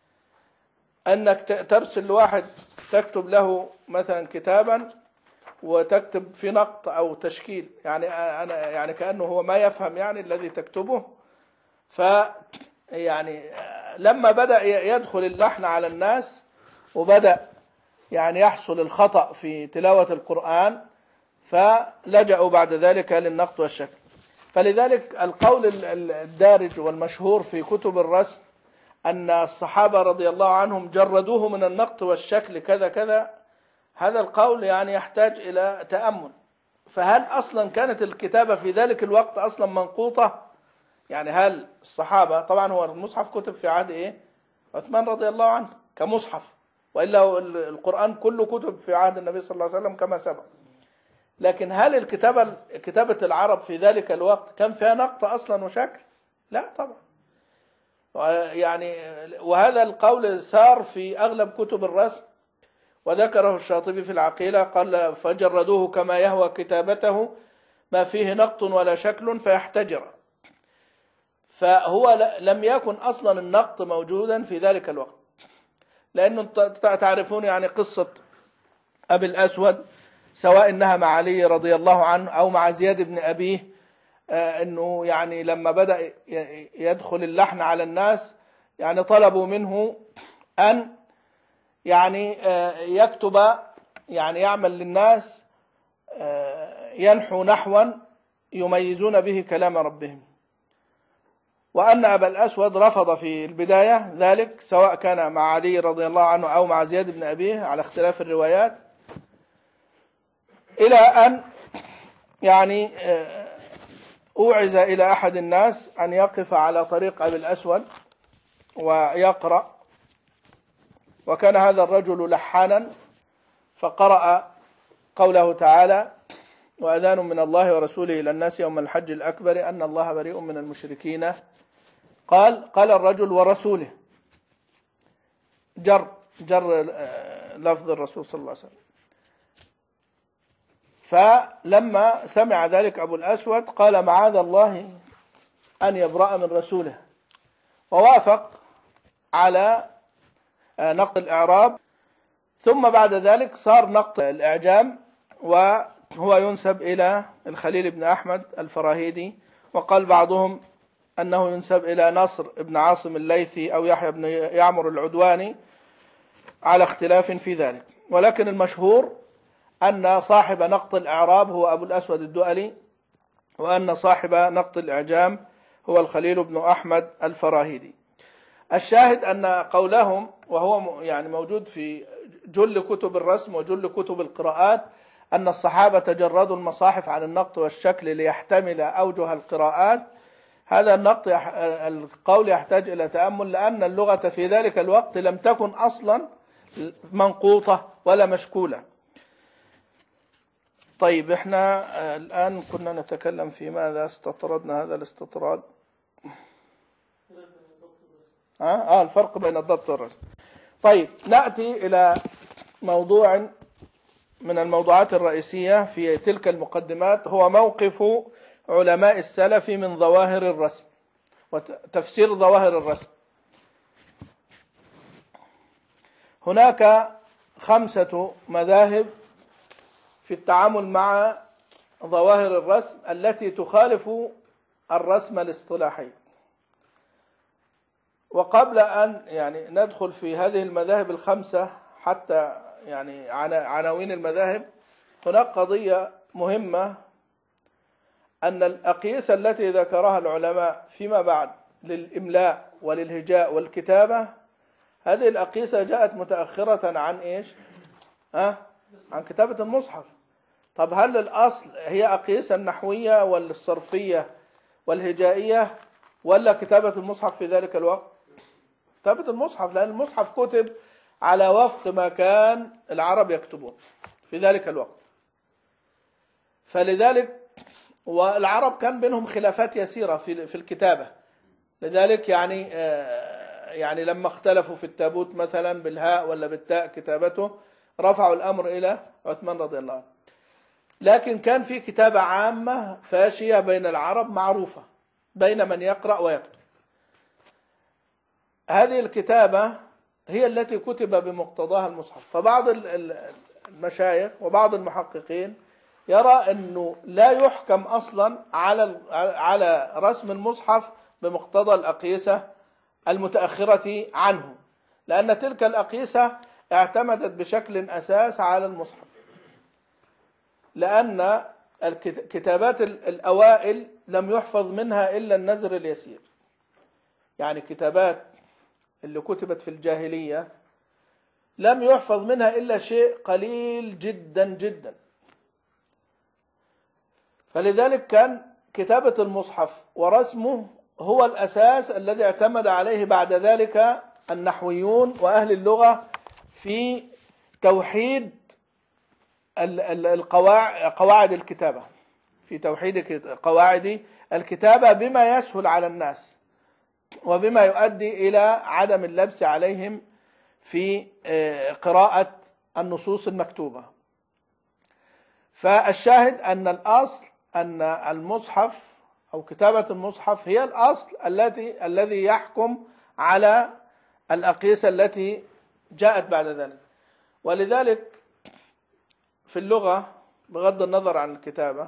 أنك ترسل واحد تكتب له مثلا كتابا وتكتب في نقط أو تشكيل، يعني أنا يعني كأنه هو ما يفهم يعني الذي تكتبه. ف يعني لما بدأ يدخل اللحن على الناس وبدأ يعني يحصل الخطأ في تلاوة القرآن، فلجأوا بعد ذلك للنقط والشكل. فلذلك القول الدارج والمشهور في كتب الرسم أن الصحابة رضي الله عنهم جردوه من النقط والشكل كذا كذا، هذا القول يعني يحتاج إلى تأمل. فهل أصلا كانت الكتابة في ذلك الوقت أصلا منقوطة؟ يعني هل الصحابة، طبعا هو المصحف كتب في عهد إيه؟ عثمان رضي الله عنه كمصحف، وإلا القرآن كله كتب في عهد النبي صلى الله عليه وسلم كما سبق. لكن هل الكتابة كتابة العرب في ذلك الوقت كان فيها نقط أصلا وشكل؟ لا طبعا. يعني وهذا القول سار في أغلب كتب الرسم، وذكره الشاطبي في العقيلة، قال فجردوه كما يهوى كتابته ما فيه نقط ولا شكل فيحتجر. فهو لم يكن أصلا النقط موجودا في ذلك الوقت، لأنه تعرفون يعني قصة أبي الأسود، سواء إنها مع علي رضي الله عنه أو مع زياد بن أبيه، أنه يعني لما بدأ يدخل اللحن على الناس يعني طلبوا منه أن يعني يكتب، يعني يعمل للناس ينحو نحوا يميزون به كلام ربهم. وأن أبا الأسود رفض في البداية ذلك، سواء كان مع علي رضي الله عنه أو مع زياد بن أبيه على اختلاف الروايات، إلى أن يعني أوعز إلى أحد الناس أن يقف على طريق أبي الأسود ويقرأ، وكان هذا الرجل لحانا، فقرأ قوله تعالى: وأذان من الله ورسوله إلى الناس يوم الحج الأكبر أن الله بريء من المشركين. قال قال الرجل ورسوله، جر جر لفظ الرسول صلى الله عليه وسلم. فلما سمع ذلك أبو الأسود قال: معاذ الله أن يبرأ من رسوله، ووافق على نقد الإعراب. ثم بعد ذلك صار نقد الإعجام، وهو ينسب إلى الخليل بن أحمد الفراهيدي، وقال بعضهم أنه ينسب إلى نصر بن عاصم الليثي أو يحيى بن يعمر العدواني، على اختلاف في ذلك. ولكن المشهور أن صاحب نقد الإعراب هو أبو الأسود الدؤلي، وأن صاحب نقد الإعجام هو الخليل بن أحمد الفراهيدي. الشاهد أن قولهم، وهو يعني موجود في جل كتب الرسم وجل كتب القراءات، أن الصحابة جردوا المصاحف عن النقط والشكل ليحتمل أوجه القراءات. هذا النقط القول يحتاج إلى تأمل، لأن اللغة في ذلك الوقت لم تكن أصلا منقوطة ولا مشكولة. طيب، احنا الآن كنا نتكلم في ماذا؟ استطردنا هذا الاستطراد. آه, آه الفرق بين الضبط والرسم. طيب، نأتي إلى موضوع من الموضوعات الرئيسية في تلك المقدمات، هو موقف علماء السلف من ظواهر الرسم وتفسير ظواهر الرسم. هناك خمسة مذاهب في التعامل مع ظواهر الرسم التي تخالف الرسم الاصطلاحي. وقبل أن يعني ندخل في هذه المذاهب الخمسة، حتى يعني عناوين المذاهب، هناك قضية مهمة، أن الأقيسة التي ذكرها العلماء فيما بعد للإملاء وللهجاء والكتابة، هذه الأقيسة جاءت متأخرة عن إيش؟ أه؟ عن كتابة المصحف. طب هل الأصل هي أقيسة النحوية والصرفية والهجائية، ولا كتابة المصحف في ذلك الوقت؟ كتابة المصحف، لأن المصحف كتب على وفق ما كان العرب يكتبون في ذلك الوقت. فلذلك والعرب كان بينهم خلافات يسيرة في في الكتابة، لذلك يعني يعني لما اختلفوا في التابوت مثلا بالهاء ولا بالتاء كتابته، رفعوا الأمر إلى عثمان رضي الله عنه. لكن كان في كتابة عامة فاشية بين العرب معروفة بين من يقرأ ويكتب. هذه الكتابة هي التي كتب بمقتضاها المصحف. فبعض المشايخ وبعض المحققين يرى أنه لا يحكم أصلا على على رسم المصحف بمقتضى الأقيسة المتأخرة عنه، لأن تلك الأقيسة اعتمدت بشكل أساس على المصحف، لأن الكتابات الأوائل لم يحفظ منها إلا النزر اليسير. يعني كتابات اللي كتبت في الجاهلية لم يحفظ منها إلا شيء قليل جدا جدا. فلذلك كان كتابة المصحف ورسمه هو الأساس الذي اعتمد عليه بعد ذلك النحويون وأهل اللغة في توحيد قواعد الكتابة، في توحيد قواعد الكتابة بما يسهل على الناس وبما يؤدي إلى عدم اللبس عليهم في قراءة النصوص المكتوبة. فالشاهد أن الأصل أن المصحف أو كتابة المصحف هي الأصل التي الذي يحكم على الأقيسة التي جاءت بعد ذلك. ولذلك في اللغة بغض النظر عن الكتابة،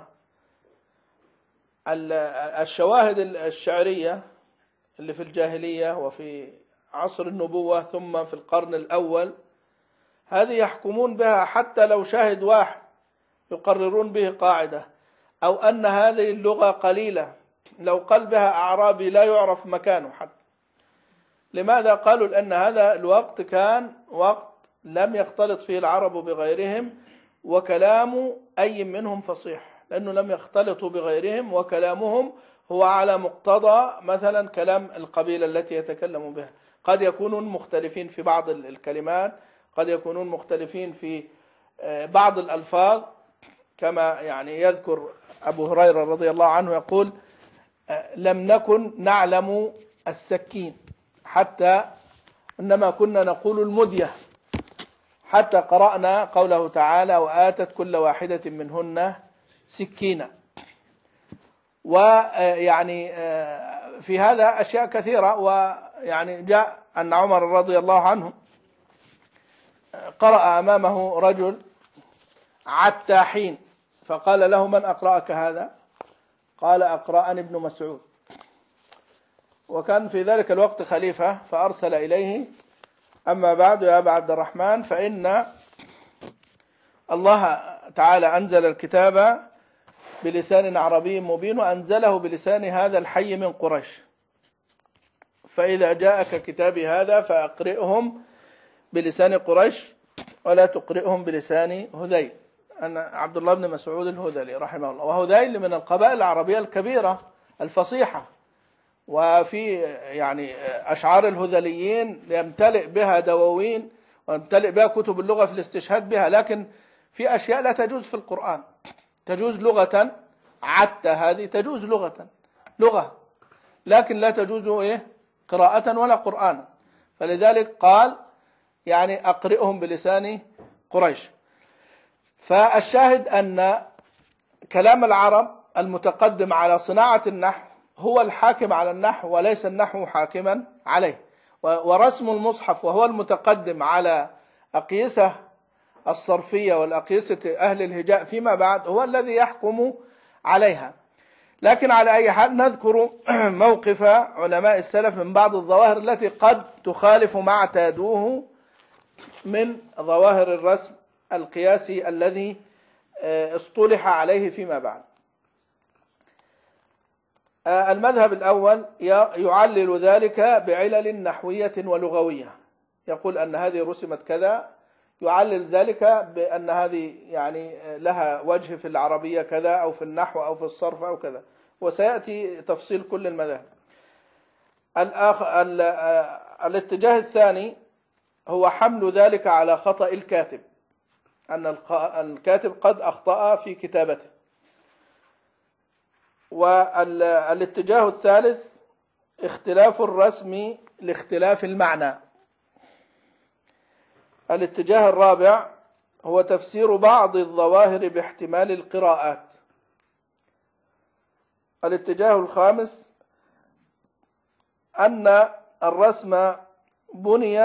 الشواهد الشعرية اللي في الجاهلية وفي عصر النبوة ثم في القرن الأول، هذه يحكمون بها حتى لو شاهد واحد يقررون به قاعدة، أو أن هذه اللغة قليلة لو قال بها أعرابي لا يعرف مكانه حتى. لماذا؟ قالوا لأن هذا الوقت كان وقت لم يختلط فيه العرب بغيرهم، وكلام أي منهم فصيح، لأنه لم يختلطوا بغيرهم، وكلامهم هو على مقتضى مثلا كلام القبيلة التي يتكلم بها. قد يكونون مختلفين في بعض الكلمات، قد يكونون مختلفين في بعض الألفاظ، كما يعني يذكر أبو هريرة رضي الله عنه يقول: لم نكن نعلم السكين حتى إنما كنا نقول المدية، حتى قرأنا قوله تعالى: وآتت كل واحدة منهن سكينا. ويعني في هذا أشياء كثيرة. ويعني جاء أن عمر رضي الله عنه قرأ أمامه رجل عتاحين، فقال له: من أقرأك هذا؟ قال: أقرأني ابن مسعود. وكان في ذلك الوقت خليفة، فأرسل إليه: أما بعد يا أبا عبد الرحمن، فإن الله تعالى أنزل الكتاب بلسان عربي مبين، وأنزله بلسان هذا الحي من قريش، فإذا جاءك كتابي هذا فأقرئهم بلسان قريش ولا تقرئهم بلسان هذيل. أنا عبد الله بن مسعود الهذلي رحمه الله، وهذيل من القبائل العربية الكبيرة الفصيحة، وفي يعني أشعار الهذليين يمتلئ بها دواوين ويمتلئ بها كتب اللغة في الاستشهاد بها، لكن في أشياء لا تجوز في القرآن. تجوز لغة، عتة هذه تجوز لغة لغة لكن لا تجوز إيه قراءة ولا قرآن. فلذلك قال يعني أقرئهم بلسان قريش. فالشاهد أن كلام العرب المتقدم على صناعة النحو هو الحاكم على النحو، وليس النحو حاكما عليه. ورسم المصحف وهو المتقدم على أقيسة الصرفية والأقيسة أهل الهجاء فيما بعد هو الذي يحكم عليها. لكن على أي حال نذكر موقف علماء السلف من بعض الظواهر التي قد تخالف ما اعتادوه من ظواهر الرسم القياسي الذي اصطلح عليه فيما بعد. المذهب الأول يعلل ذلك بعلل نحوية ولغوية، يقول أن هذه رسمت كذا، يعلل ذلك بأن هذه يعني لها وجه في العربية كذا أو في النحو أو في الصرف أو كذا، وسيأتي تفصيل كل المذاهب. الآخر الاتجاه الثاني هو حمل ذلك على خطأ الكاتب، أن الكاتب قد أخطأ في كتابته. والاتجاه الثالث اختلاف الرسم لاختلاف المعنى. الاتجاه الرابع هو تفسير بعض الظواهر باحتمال القراءات. الاتجاه الخامس أن الرسم بني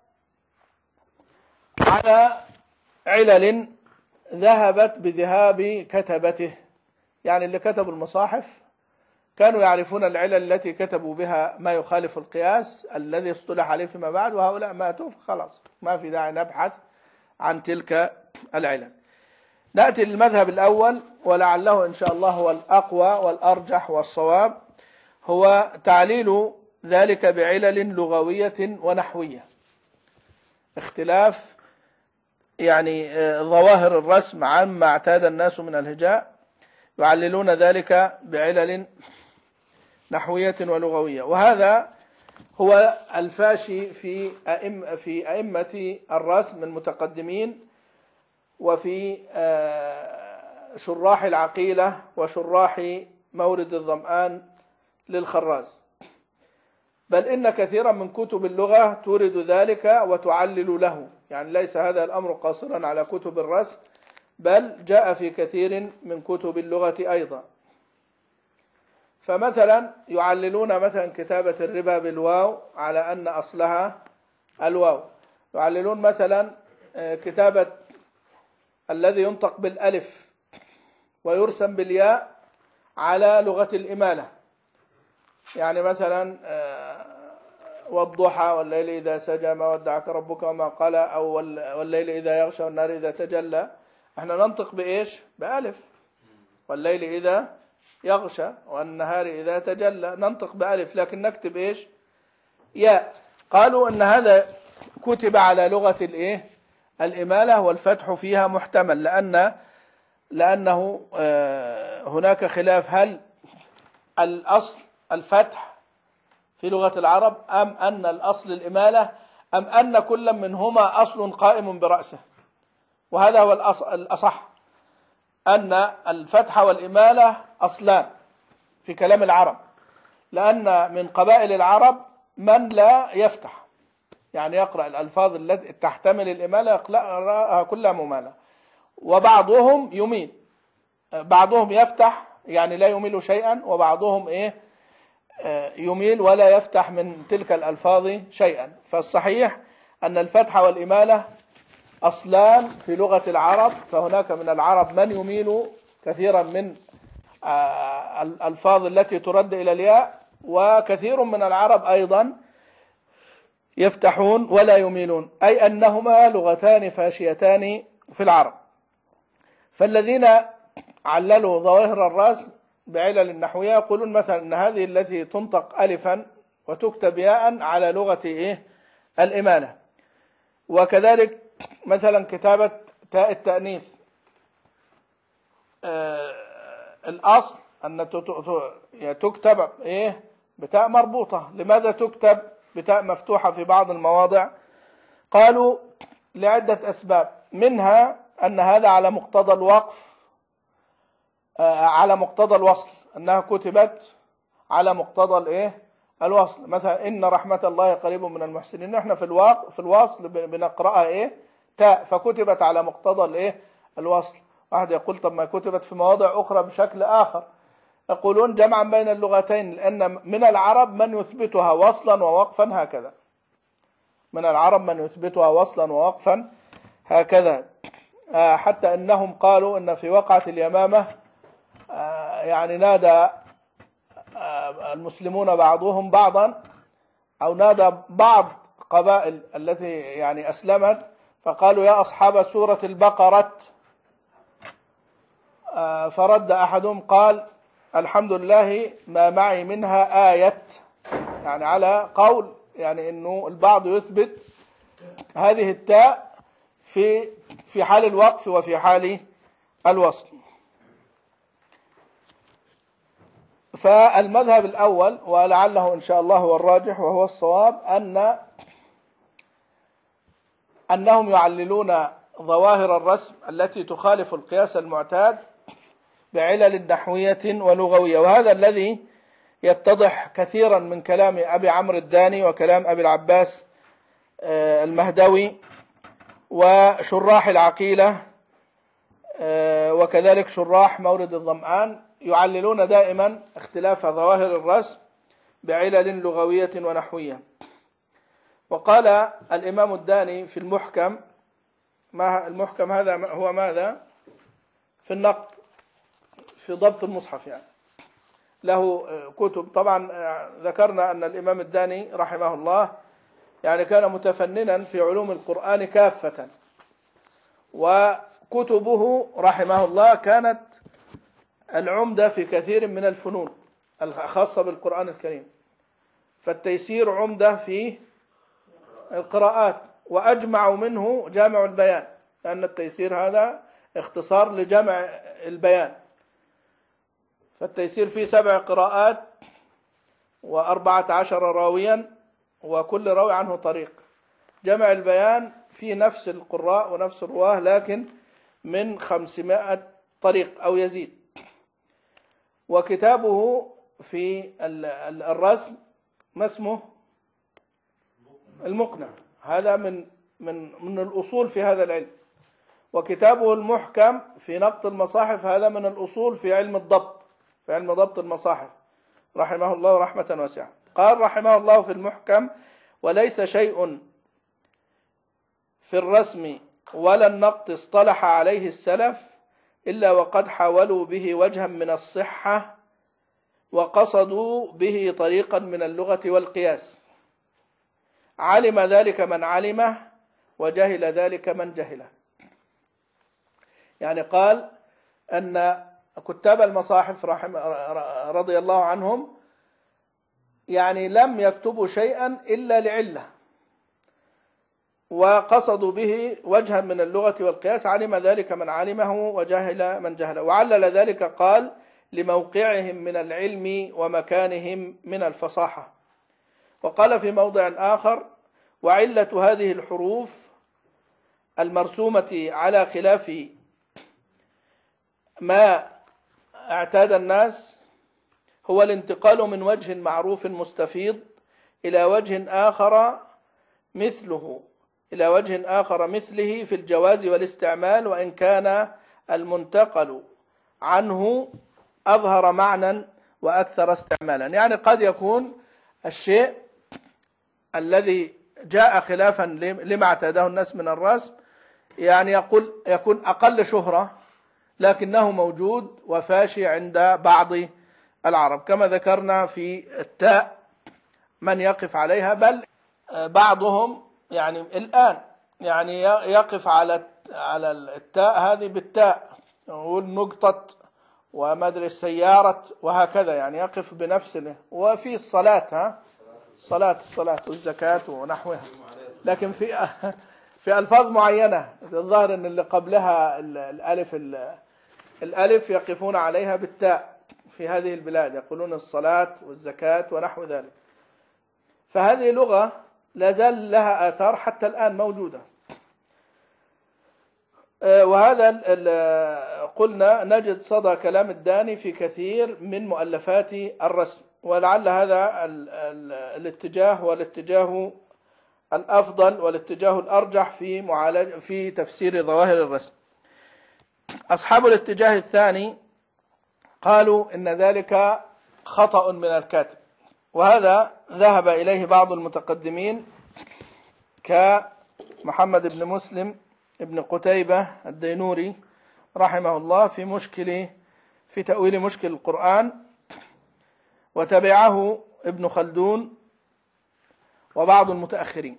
على علل ذهبت بذهاب كتبته، يعني اللي كتبوا المصاحف كانوا يعرفون العلل التي كتبوا بها ما يخالف القياس الذي اصطلح عليه فيما بعد، وهؤلاء ماتوا فخلاص ما في داعي نبحث عن تلك العلل. نأتي للمذهب الأول، ولعله إن شاء الله هو الأقوى والأرجح والصواب، هو تعليل ذلك بعلل لغوية ونحوية، اختلاف يعني ظواهر الرسم عما اعتاد الناس من الهجاء، يعللون ذلك بعلل نحوية ولغوية. وهذا هو الفاشي في أئمة في أئمة الرسم المتقدمين، وفي شراح العقيلة وشراح مورد الظمآن للخراز، بل إن كثيرا من كتب اللغة تورد ذلك وتعلل له، يعني ليس هذا الأمر قاصرا على كتب الرسم، بل جاء في كثير من كتب اللغة أيضا. فمثلا يعللون مثلا كتابة الربا بالواو على أن أصلها الواو، يعللون مثلا كتابة الذي ينطق بالألف ويرسم بالياء على لغة الإمالة، يعني مثلا والضحى والليل إذا سجى ما ودعك ربك وما قلى، أو والليل إذا يغشى والنهار إذا تجلى، احنا ننطق بإيش؟ بألف. والليل إذا يغشى والنهار إذا تجلى ننطق بألف، لكن نكتب إيش؟ ياء. قالوا أن هذا كتب على لغة الإيه؟ الإمالة، والفتح فيها محتمل، لأن لأنه هناك خلاف هل الأصل الفتح في لغة العرب أم أن الأصل الإمالة أم أن كل منهما أصل قائم برأسه. وهذا هو الأصح، أن الفتح والإمالة أصلان في كلام العرب، لأن من قبائل العرب من لا يفتح، يعني يقرأ الألفاظ التي تحتمل الإمالة يقرأها كلها ممالة، وبعضهم يميل، بعضهم يفتح يعني لا يميل شيئا، وبعضهم إيه يميل ولا يفتح من تلك الألفاظ شيئا. فالصحيح أن الفتح والإمالة أصلان في لغة العرب، فهناك من العرب من يميل كثيرا من الألفاظ التي ترد إلى الياء، وكثير من العرب أيضا يفتحون ولا يميلون، أي أنهما لغتان فاشيتان في العرب. فالذين عللوا ظواهر الرسم بعلل النحوية يقولون مثلا أن هذه التي تنطق ألفا وتكتب ياء على لغة إيه؟ الإمالة. وكذلك مثلا كتابة تاء التأنيث، آه الأصل أن تكتب إيه؟ بتاء مربوطة. لماذا تكتب بتاء مفتوحة في بعض المواضع؟ قالوا لعدة أسباب، منها أن هذا على مقتضى الوقف، آه على مقتضى الوصل، أنها كتبت على مقتضى الإيه؟ الوصل. مثلا إن رحمة الله قريب من المحسنين، نحن في الواقع في الوصل بنقرأها إيه؟ تاء، فكتبت على مقتضى الإيه؟ الوصل. واحد يقول طب ما كتبت في مواضع أخرى بشكل آخر. يقولون جمعا بين اللغتين، لأن من العرب من يثبتها وصلا ووقفا هكذا، من العرب من يثبتها وصلا ووقفا هكذا، آه حتى أنهم قالوا أن في وقعة اليمامة آه يعني نادى آه المسلمون بعضهم بعضا، أو نادى بعض قبائل التي يعني أسلمت فقالوا يا أصحاب سورة البقرة، آه فرد أحدهم قال الحمد لله ما معي منها آية، يعني على قول يعني إنه البعض يثبت هذه التاء في في حال الوقف وفي حال الوصل. فالمذهب الأول ولعله إن شاء الله هو الراجح وهو الصواب، أن أنهم يعللون ظواهر الرسم التي تخالف القياس المعتاد بعلل نحوية ولغوية. وهذا الذي يتضح كثيرا من كلام أبي عمرو الداني وكلام أبي العباس المهدوي وشراح العقيلة وكذلك شراح مورد الظمآن، يعللون دائما اختلاف ظواهر الرسم بعلل لغوية ونحوية. وقال الإمام الداني في المحكم، ما المحكم هذا هو ماذا؟ في النقد، في ضبط المصحف، يعني له كتب. طبعا ذكرنا أن الإمام الداني رحمه الله يعني كان متفننا في علوم القرآن كافة، وكتبه رحمه الله كانت العمدة في كثير من الفنون الخاصة بالقرآن الكريم. فالتيسير عمدة في القراءات، وأجمع منه جامع البيان، لأن التيسير هذا اختصار لجمع البيان. فالتيسير فيه سبع قراءات وأربعة عشر راويا، وكل راوي عنه طريق. جمع البيان في نفس القراء ونفس الرواه، لكن من خمسمائة طريق أو يزيد. وكتابه في الرسم ما اسمه؟ المقنع، هذا من من من الأصول في هذا العلم. وكتابه المحكم في نقط المصاحف، هذا من الأصول في علم الضبط، في علم ضبط المصاحف، رحمه الله رحمة واسعة. قال رحمه الله في المحكم: وليس شيء في الرسم ولا النقط اصطلح عليه السلف إلا وقد حاولوا به وجها من الصحة وقصدوا به طريقا من اللغة والقياس. علم ذلك من علمه وجهل ذلك من جهله. يعني قال أن كتاب المصاحف رحمه رضي الله عنهم يعني لم يكتبوا شيئا إلا لعلة، وقصدوا به وجها من اللغة والقياس، علم ذلك من علمه وجهل من جهله. وعلل ذلك قال لموقعهم من العلم ومكانهم من الفصاحة. وقال في موضع آخر وعلة هذه الحروف المرسومة على خلاف ما اعتاد الناس هو الانتقال من وجه معروف مستفيض إلى وجه آخر مثله إلى وجه آخر مثله في الجواز والاستعمال، وإن كان المنتقل عنه أظهر معنى وأكثر استعمالا. يعني قد يكون الشيء الذي جاء خلافا لما اعتاده الناس من الرسم يعني يقول يكون أقل شهرة لكنه موجود وفاشي عند بعض العرب، كما ذكرنا في التاء من يقف عليها، بل بعضهم يعني الآن يعني يقف على على التاء هذه بالتاء، يقول نقطة ومدري سيارة وهكذا، يعني يقف بنفسه. وفي الصلاة ها صلاة الصلاة والزكاة ونحوها، لكن في في ألفاظ معينة الظاهر أن اللي قبلها الألف الألف يقفون عليها بالتاء في هذه البلاد، يقولون الصلاة والزكاة ونحو ذلك. فهذه لغة لا زال لها آثار حتى الآن موجودة. وهذا قلنا نجد صدى كلام الداني في كثير من مؤلفات الرسم، ولعل هذا الاتجاه هو الاتجاه الأفضل والاتجاه الأرجح في معالجة في تفسير ظواهر الرسم. أصحاب الاتجاه الثاني قالوا إن ذلك خطأ من الكاتب، وهذا ذهب إليه بعض المتقدمين كمحمد بن مسلم ابن قتيبة الدينوري رحمه الله في مشكل في تأويل مشكل القرآن، وتبعه ابن خلدون وبعض المتأخرين.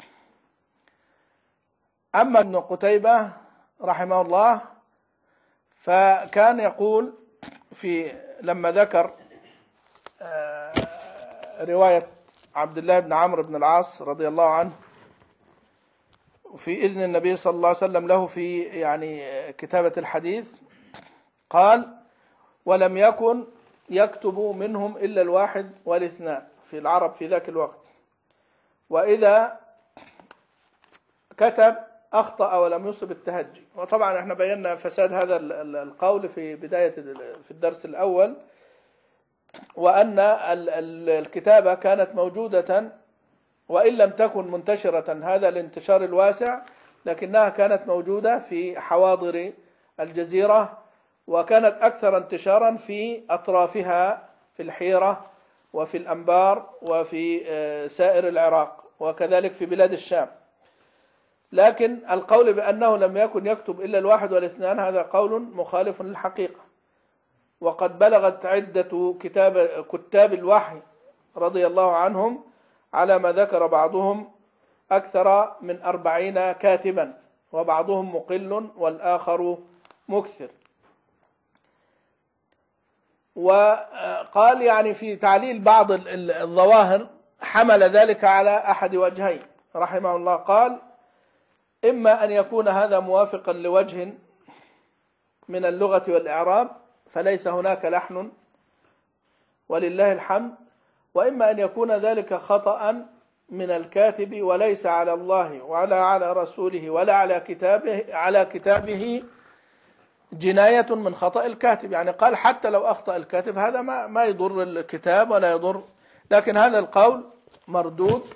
أما ابن قتيبة رحمه الله فكان يقول في لما ذكر رواية عبد الله بن عمرو بن العاص رضي الله عنه في إذن النبي صلى الله عليه وسلم له في يعني كتابة الحديث، قال ولم يكن يكتب منهم إلا الواحد والاثنان في العرب في ذاك الوقت، وإذا كتب أخطأ ولم يصب التهجي. وطبعا احنا بينا فساد هذا القول في بداية في الدرس الأول، وأن الكتابة كانت موجودة وإن لم تكن منتشرة هذا الانتشار الواسع، لكنها كانت موجودة في حواضر الجزيرة، وكانت أكثر انتشارا في أطرافها في الحيرة وفي الأنبار وفي سائر العراق وكذلك في بلاد الشام. لكن القول بأنه لم يكن يكتب إلا الواحد والاثنان هذا قول مخالف للحقيقة، وقد بلغت عدة كتاب كتاب الوحي رضي الله عنهم على ما ذكر بعضهم أكثر من أربعين كاتبا، وبعضهم مقل والآخر مكثر. وقال يعني في تعليل بعض الظواهر حمل ذلك على أحد وجهين رحمه الله، قال إما أن يكون هذا موافقا لوجه من اللغة والإعراب فليس هناك لحن ولله الحمد، وإما أن يكون ذلك خطأ من الكاتب وليس على الله ولا على رسوله ولا على كتابه على كتابه جناية من خطأ الكاتب. يعني قال حتى لو أخطأ الكاتب هذا ما ما يضر الكتاب ولا يضر، لكن هذا القول مردود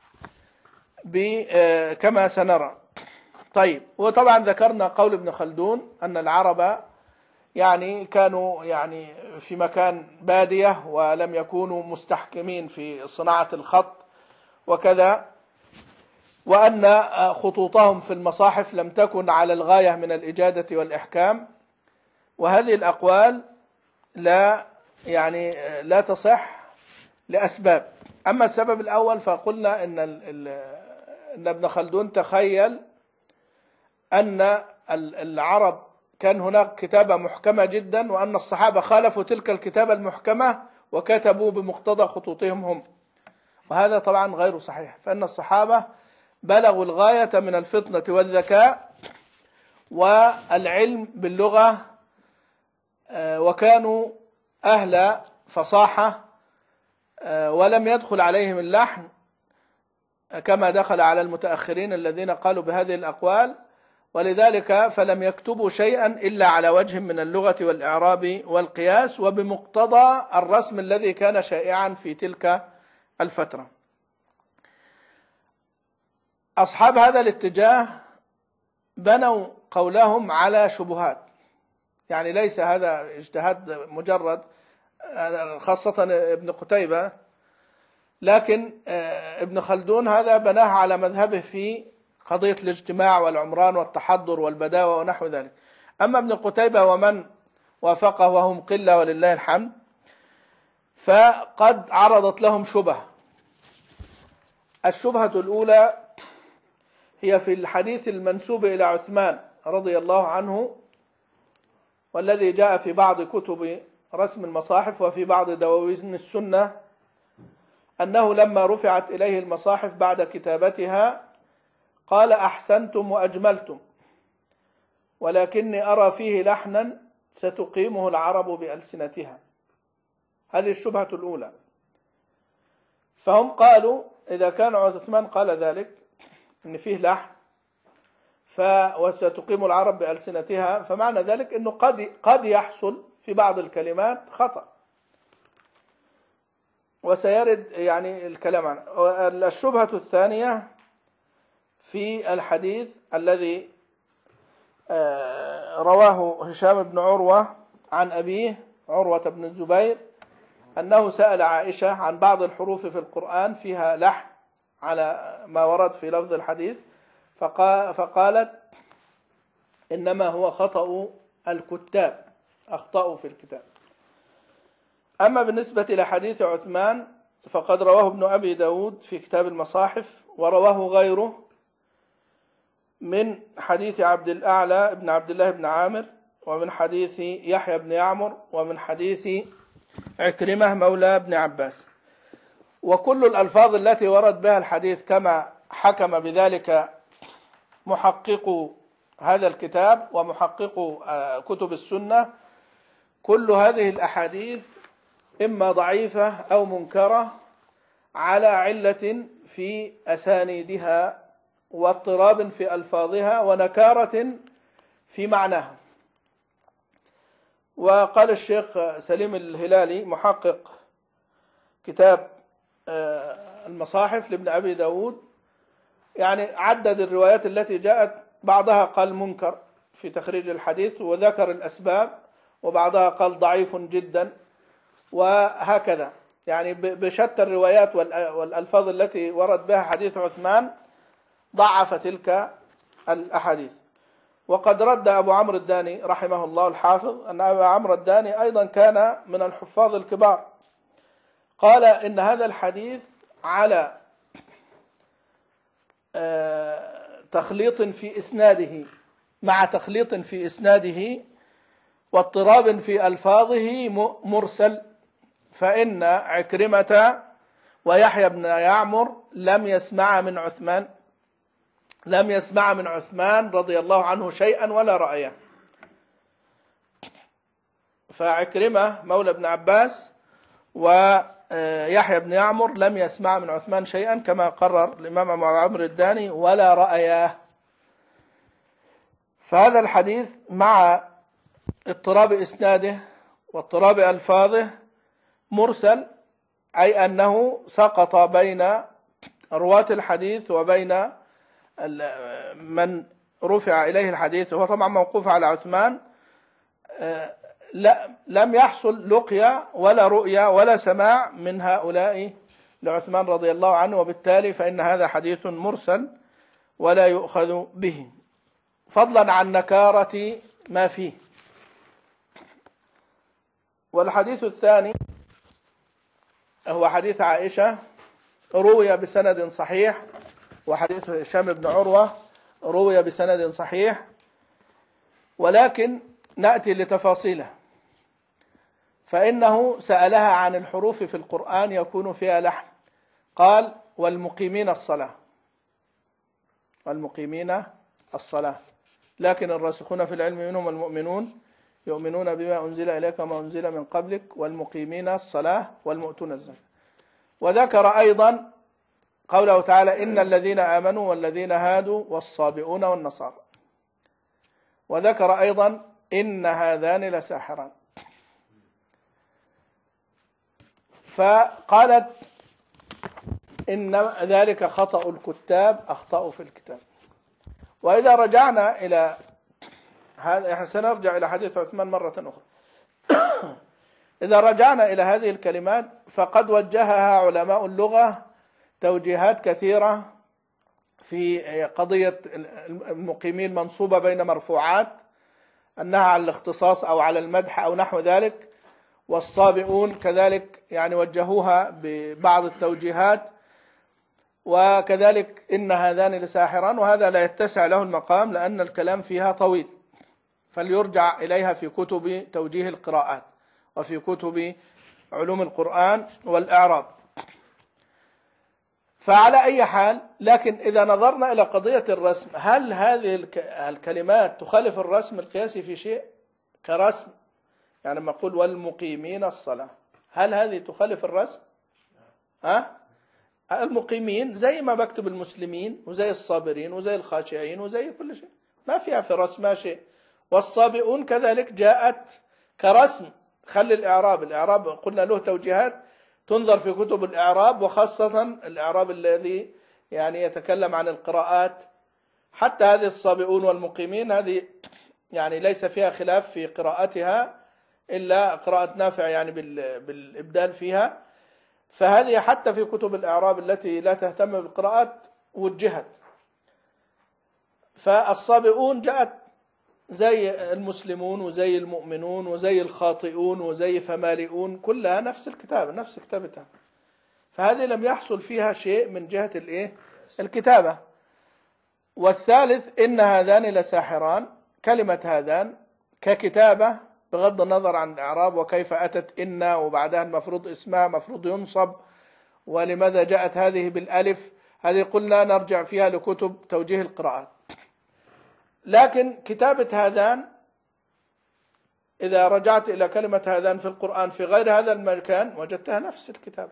كما سنرى. طيب، وطبعا ذكرنا قول ابن خلدون أن العرب يعني كانوا يعني في مكان بادية ولم يكونوا مستحكمين في صناعة الخط وكذا، وأن خطوطهم في المصاحف لم تكن على الغاية من الإجادة والإحكام. وهذه الأقوال لا يعني لا تصح لأسباب. أما السبب الأول فقلنا إن, إن ابن خلدون تخيل أن العرب كان هناك كتابة محكمة جدا، وأن الصحابة خالفوا تلك الكتابة المحكمة وكتبوا بمقتضى خطوطهم هم، وهذا طبعا غير صحيح. فإن الصحابة بلغوا الغاية من الفطنة والذكاء والعلم باللغة، وكانوا أهل فصاحة، ولم يدخل عليهم اللحن كما دخل على المتأخرين الذين قالوا بهذه الأقوال، ولذلك فلم يكتبوا شيئا إلا على وجه من اللغة والإعراب والقياس وبمقتضى الرسم الذي كان شائعا في تلك الفترة. أصحاب هذا الاتجاه بنوا قولهم على شبهات، يعني ليس هذا اجتهاد مجرد خاصة ابن قتيبة، لكن ابن خلدون هذا بناه على مذهبه في قضية الاجتماع والعمران والتحضر والبداوة ونحو ذلك. أما ابن قتيبة ومن وافقه وهم قلة ولله الحمد، فقد عرضت لهم شبهة. الشبهة الأولى هي في الحديث المنسوب إلى عثمان رضي الله عنه، والذي جاء في بعض كتب رسم المصاحف وفي بعض دواوين السنة، أنه لما رفعت إليه المصاحف بعد كتابتها قال: أحسنتم وأجملتم، ولكني أرى فيه لحنا ستقيمه العرب بألسنتها. هذه الشبهة الأولى. فهم قالوا إذا كان عثمان قال ذلك إن فيه لحن وستقيم العرب بألسنتها، فمعنى ذلك أنه قد قد يحصل في بعض الكلمات خطأ، وسيرد يعني الكلام عنه. الشبهة الثانية في الحديث الذي رواه هشام بن عروة عن أبيه عروة بن الزبير أنه سأل عائشة عن بعض الحروف في القرآن فيها لحن على ما ورد في لفظ الحديث، فقالت: إنما هو خطأ الكتاب، أخطأوا في الكتاب. أما بالنسبة لحديث عثمان فقد رواه ابن أبي داود في كتاب المصاحف، ورواه غيره من حديث عبد الأعلى ابن عبد الله بن عامر، ومن حديث يحيى بن يعمر، ومن حديث عكرمة مولى ابن عباس. وكل الألفاظ التي ورد بها الحديث كما حكم بذلك محقق هذا الكتاب ومحقق كتب السنة، كل هذه الأحاديث إما ضعيفة أو منكرة على علة في أسانيدها واضطراب في ألفاظها ونكارة في معناها. وقال الشيخ سليم الهلالي محقق كتاب المصاحف لابن أبي داود، يعني عدد الروايات التي جاءت، بعضها قال منكر في تخريج الحديث وذكر الأسباب، وبعضها قال ضعيف جدا، وهكذا يعني بشتى الروايات والألفاظ التي ورد بها حديث عثمان ضعف تلك الأحاديث. وقد رد أبو عمرو الداني رحمه الله الحافظ أن أبو عمرو الداني أيضا كان من الحفاظ الكبار، قال إن هذا الحديث على تخليط في إسناده، مع تخليط في إسناده واضطراب في ألفاظه مرسل، فإن عكرمة ويحيى بن يعمر لم يسمع من عثمان لم يسمع من عثمان رضي الله عنه شيئا ولا رأيه. فعكرمة مولى ابن عباس ويحيى بن يعمر لم يسمع من عثمان شيئا كما قرر الإمام أبو عمرو الداني ولا رأيه. فهذا الحديث مع اضطراب إسناده واضطراب ألفاظه مرسل، أي أنه سقط بين رواة الحديث وبين من رفع إليه الحديث، وهو طبعا موقوف على عثمان، لا لم يحصل لقيا ولا رؤيا ولا سماع من هؤلاء لعثمان رضي الله عنه، وبالتالي فإن هذا حديث مرسل ولا يؤخذ به، فضلا عن نكارة ما فيه. والحديث الثاني هو حديث عائشة روي بسند صحيح، وحديث هشام بن عروة روي بسند صحيح، ولكن نأتي لتفاصيله. فإنه سألها عن الحروف في القرآن يكون فيها لحن، قال والمقيمين الصلاة، والمقيمين الصلاة، لكن الراسخون في العلم منهم المؤمنون يؤمنون بما أنزل إليك وما أنزل من قبلك والمقيمين الصلاة والمؤتون الزكاة. وذكر أيضا قوله تعالى إن الذين آمنوا والذين هادوا والصابئون والنصارى. وذكر أيضا إن هذان لساحران. فقالت إن ذلك خطأ الكتاب، أخطأوا في الكتاب. وإذا رجعنا إلى هذا، احنا سنرجع إلى حديث عثمان مرة أخرى. إذا رجعنا إلى هذه الكلمات فقد وجهها علماء اللغة توجيهات كثيرة في قضية المقيمين منصوبة بين مرفوعات، أنها على الاختصاص أو على المدح أو نحو ذلك، والصابئون كذلك يعني وجهوها ببعض التوجيهات، وكذلك إن هذان لساحران، وهذا لا يتسع له المقام لأن الكلام فيها طويل، فليرجع إليها في كتب توجيه القراءات وفي كتب علوم القرآن والإعراب. فعلى أي حال، لكن إذا نظرنا إلى قضية الرسم، هل هذه الكلمات تخالف الرسم القياسي في شيء كرسم؟ يعني لما أقول والمقيمين الصلاة، هل هذه تخالف الرسم؟ ها؟ المقيمين زي ما بكتب المسلمين وزي الصابرين وزي الخاشعين وزي كل شيء، ما فيها في الرسم ما شيء. والصابئون كذلك جاءت كرسم. خلي الإعراب، الإعراب قلنا له توجيهات تنظر في كتب الإعراب، وخاصة الإعراب الذي يعني يتكلم عن القراءات. حتى هذه الصابئون والمقيمين هذه يعني ليس فيها خلاف في قراءتها إلا قراءة نافع يعني بالإبدال فيها. فهذه حتى في كتب الإعراب التي لا تهتم بالقراءات وجهت. فالصابئون جاءت زي المسلمون وزي المؤمنون وزي الخاطئون وزي فمالئون، كلها نفس الكتابة، نفس كتابتها. فهذه لم يحصل فيها شيء من جهة الايه الكتابة. والثالث إن هذان لساحران، كلمة هذان ككتابة بغض النظر عن الإعراب وكيف أتت إن وبعدها المفروض اسمها مفروض ينصب، ولماذا جاءت هذه بالألف، هذه قلنا نرجع فيها لكتب توجيه القراءات. لكن كتابة هذان إذا رجعت إلى كلمة هذان في القرآن في غير هذا المكان وجدتها نفس الكتابة.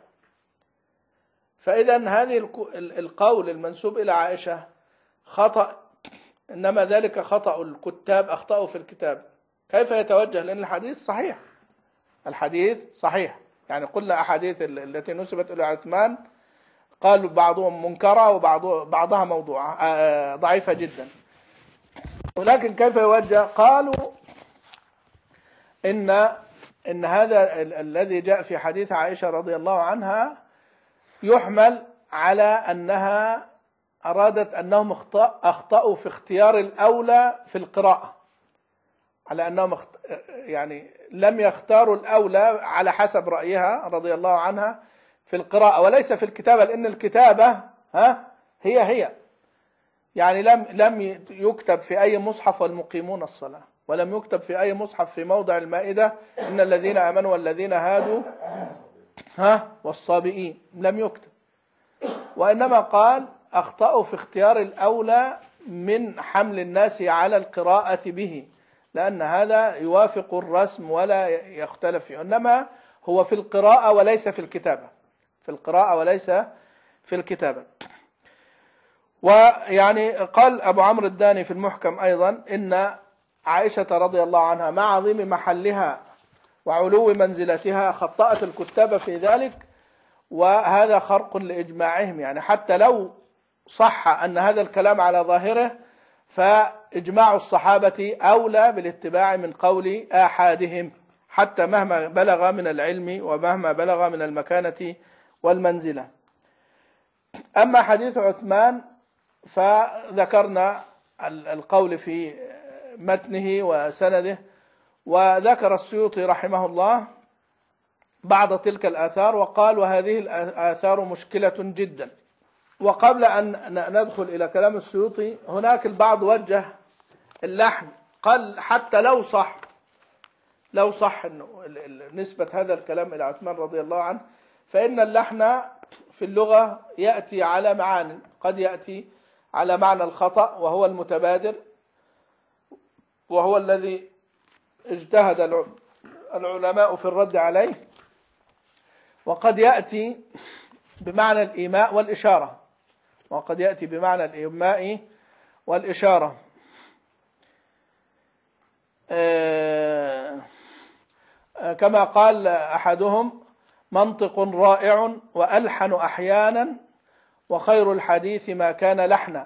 فإذا هذه القول المنسوب إلى عائشة خطأ، إنما ذلك خطأ الكتاب، أخطأوا في الكتاب. كيف يتوجه؟ لأن الحديث صحيح، الحديث صحيح. يعني قلنا أحاديث التي نسبت إلى عثمان قالوا بعضهم منكرة وبعضها موضوعة ضعيفة جدا. ولكن كيف يوجه؟ قالوا إن إن هذا الذي جاء في حديث عائشة رضي الله عنها يحمل على أنها أرادت أنهم أخطأوا في اختيار الأولى في القراءة، على أنهم يعني لم يختاروا الأولى على حسب رأيها رضي الله عنها في القراءة وليس في الكتابة، لأن الكتابة ها هي هي يعني لم لم يكتب في أي مصحف والمقيمون الصلاة، ولم يكتب في أي مصحف في موضع المائدة إن الذين آمنوا والذين هادوا ها والصابئين، لم يكتب. وإنما قال أخطأوا في اختيار الأولى من حمل الناس على القراءة به، لأن هذا يوافق الرسم ولا يختلف فيه، إنما هو في القراءة وليس في الكتابة، في القراءة وليس في الكتابة. ويعني قال أبو عمرو الداني في المحكم أيضا إن عائشة رضي الله عنها مع عظيم محلها وعلو منزلتها خطأت الكتاب في ذلك، وهذا خرق لإجماعهم. يعني حتى لو صح أن هذا الكلام على ظاهره فإجماع الصحابة أولى بالاتباع من قول آحادهم، حتى مهما بلغ من العلم ومهما بلغ من المكانة والمنزلة. أما حديث عثمان فذكرنا القول في متنه وسنده. وذكر السيوطي رحمه الله بعض تلك الآثار وقال وهذه الآثار مشكلة جدا. وقبل أن ندخل إلى كلام السيوطي، هناك البعض وجه اللحن، قال حتى لو صح لو صح نسبة هذا الكلام إلى عثمان رضي الله عنه، فإن اللحن في اللغة يأتي على معان، قد يأتي على معنى الخطأ وهو المتبادر وهو الذي اجتهد العلماء في الرد عليه، وقد يأتي بمعنى الإيماء والإشارة وقد يأتي بمعنى الإيماء والإشارة. كما قال أحدهم: منطق رائع وألحن أحيانا وخير الحديث ما كان لحنا.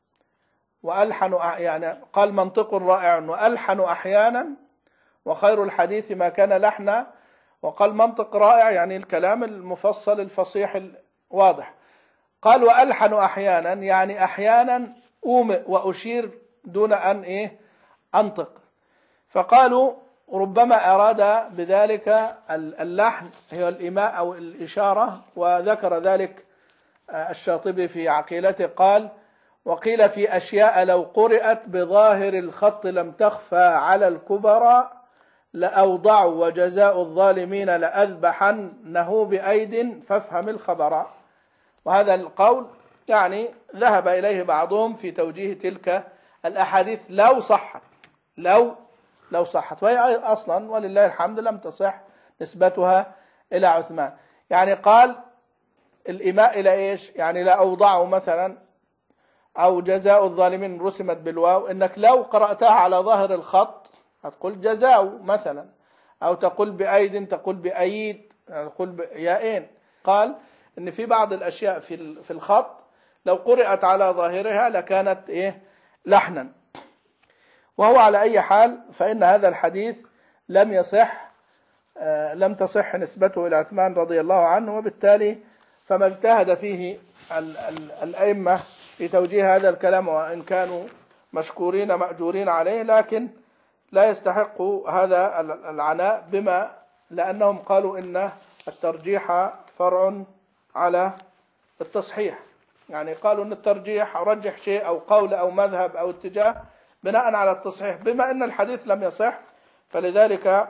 وألحن يعني قال منطق رائع وألحن أحيانا وخير الحديث ما كان لحنا، وقال منطق رائع يعني الكلام المفصل الفصيح الواضح. قال وألحن أحيانا يعني أحيانا أومئ وأشير دون أن إيه أنطق. فقالوا ربما أراد بذلك اللحن هي الإيماء أو الإشارة، وذكر ذلك الشاطبي في عقيلته قال: وقيل في أشياء لو قرأت بظاهر الخط لم تخفى على الكبراء لأوضعوا وجزاء الظالمين لأذبحنه بأيد فافهم الخبر. وهذا القول يعني ذهب إليه بعضهم في توجيه تلك الأحاديث لو صحت لو لو صحت وهي أصلا ولله الحمد لم تصح نسبتها إلى عثمان. يعني قال الإيماء إلى إيش؟ يعني لا أوضعوا مثلا أو جزاء الظالمين رسمت بالواو، إنك لو قرأتها على ظاهر الخط هتقول جزاء مثلا، أو تقول بأيد تقول بأيد تقول بيائين. قال إن في بعض الأشياء في في الخط لو قرأت على ظاهرها لكانت إيه لحنا. وهو على أي حال فإن هذا الحديث لم يصح آه لم تصح نسبته إلى عثمان رضي الله عنه، وبالتالي فما اجتهد فيه ال ال الأئمة في توجيه هذا الكلام، وإن كانوا مشكورين مأجورين عليه، لكن لا يستحق هذا العناء، بما لأنهم قالوا إن الترجيح فرع على التصحيح. يعني قالوا إن الترجيح رجح شيء أو قول أو مذهب أو اتجاه بناء على التصحيح، بما أن الحديث لم يصح فلذلك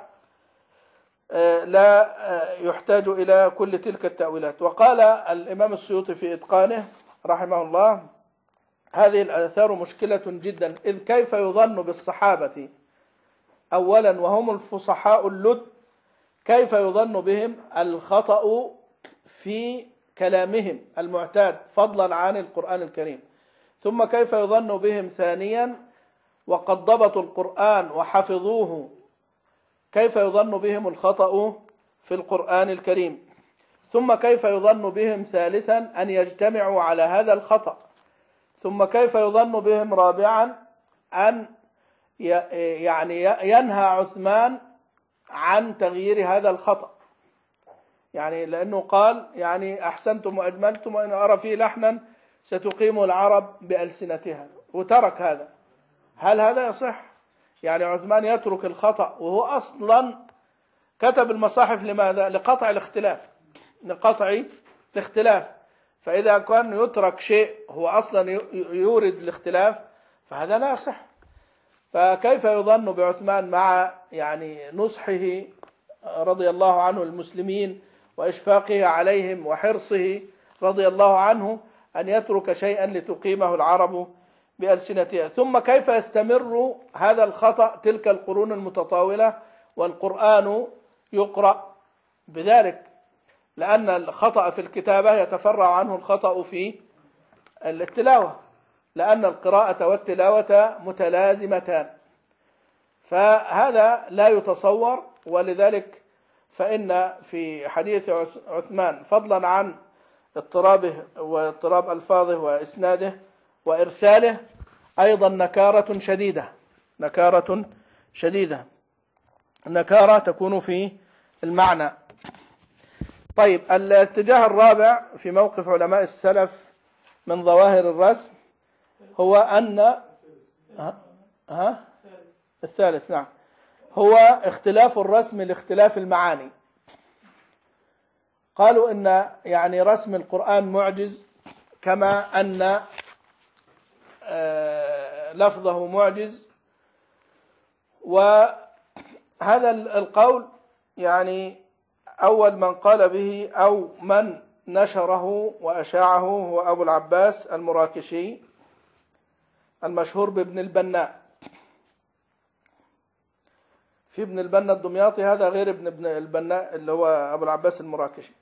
لا يحتاج إلى كل تلك التأويلات. وقال الإمام السيوطي في إتقانه رحمه الله: هذه الآثار مشكلة جدا، إذ كيف يظن بالصحابة أولا وهم الفصحاء اللد، كيف يظن بهم الخطأ في كلامهم المعتاد فضلا عن القرآن الكريم، ثم كيف يظن بهم ثانيا وقد ضبطوا القرآن وحفظوه، كيف يظن بهم الخطأ في القرآن الكريم، ثم كيف يظن بهم ثالثا أن يجتمعوا على هذا الخطأ، ثم كيف يظن بهم رابعا أن يعني ينهى عثمان عن تغيير هذا الخطأ. يعني لأنه قال يعني أحسنتم وأجملتم وإن أرى فيه لحنا ستقيم العرب بألسنتها، وترك هذا. هل هذا يصح؟ يعني عثمان يترك الخطأ وهو أصلا كتب المصاحف لماذا؟ لقطع الاختلاف لقطع الاختلاف فإذا كان يترك شيء هو أصلا يورد الاختلاف فهذا لا يصح. فكيف يظن بعثمان مع يعني نصحه رضي الله عنه المسلمين وإشفاقه عليهم وحرصه رضي الله عنه أن يترك شيئا لتقيمه العرب بألسنتها؟ ثم كيف يستمر هذا الخطأ تلك القرون المتطاولة والقرآن يقرأ بذلك؟ لأن الخطأ في الكتابة يتفرع عنه الخطأ في التلاوة، لأن القراءة والتلاوة متلازمتان، فهذا لا يتصور. ولذلك فإن في حديث عثمان فضلا عن اضطرابه واضطراب ألفاظه وإسناده وإرساله أيضا نكارة شديدة نكارة شديدة النكارة تكون في المعنى. طيب، الاتجاه الرابع في موقف علماء السلف من ظواهر الرسم هو أن ها؟ ها؟ الثالث نعم هو اختلاف الرسم لاختلاف المعاني. قالوا إن يعني رسم القرآن معجز، كما أن لفظه معجز. وهذا القول يعني أول من قال به أو من نشره وأشاعه هو أبو العباس المراكشي المشهور بابن البناء. في ابن البناء الدمياطي، هذا غير ابن ابن البناء اللي هو أبو العباس المراكشي.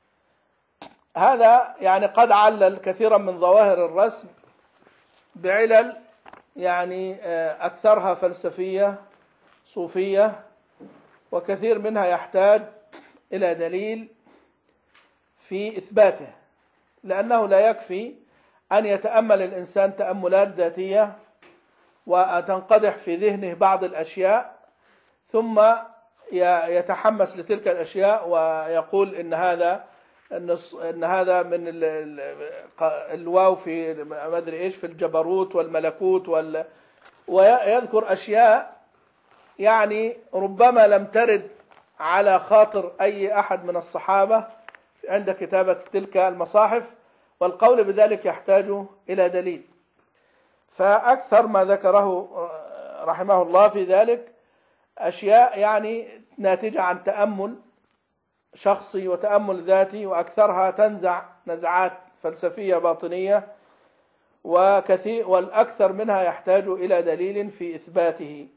هذا يعني قد علل كثيرا من ظواهر الرسم بعلل يعني أكثرها فلسفية صوفية، وكثير منها يحتاج إلى دليل في إثباته، لأنه لا يكفي أن يتأمل الإنسان تأملات ذاتية وتنقدح في ذهنه بعض الأشياء ثم يتحمس لتلك الأشياء ويقول إن هذا إن هذا من الواو في ما أدري إيش في الجبروت والملكوت وال ويذكر أشياء يعني ربما لم ترد على خاطر أي أحد من الصحابة عند كتابة تلك المصاحف، والقول بذلك يحتاج إلى دليل. فأكثر ما ذكره رحمه الله في ذلك أشياء يعني ناتجة عن تأمل شخصي وتأمل ذاتي، وأكثرها تنزع نزعات فلسفية باطنية، وكثير والأكثر منها يحتاج إلى دليل في إثباته.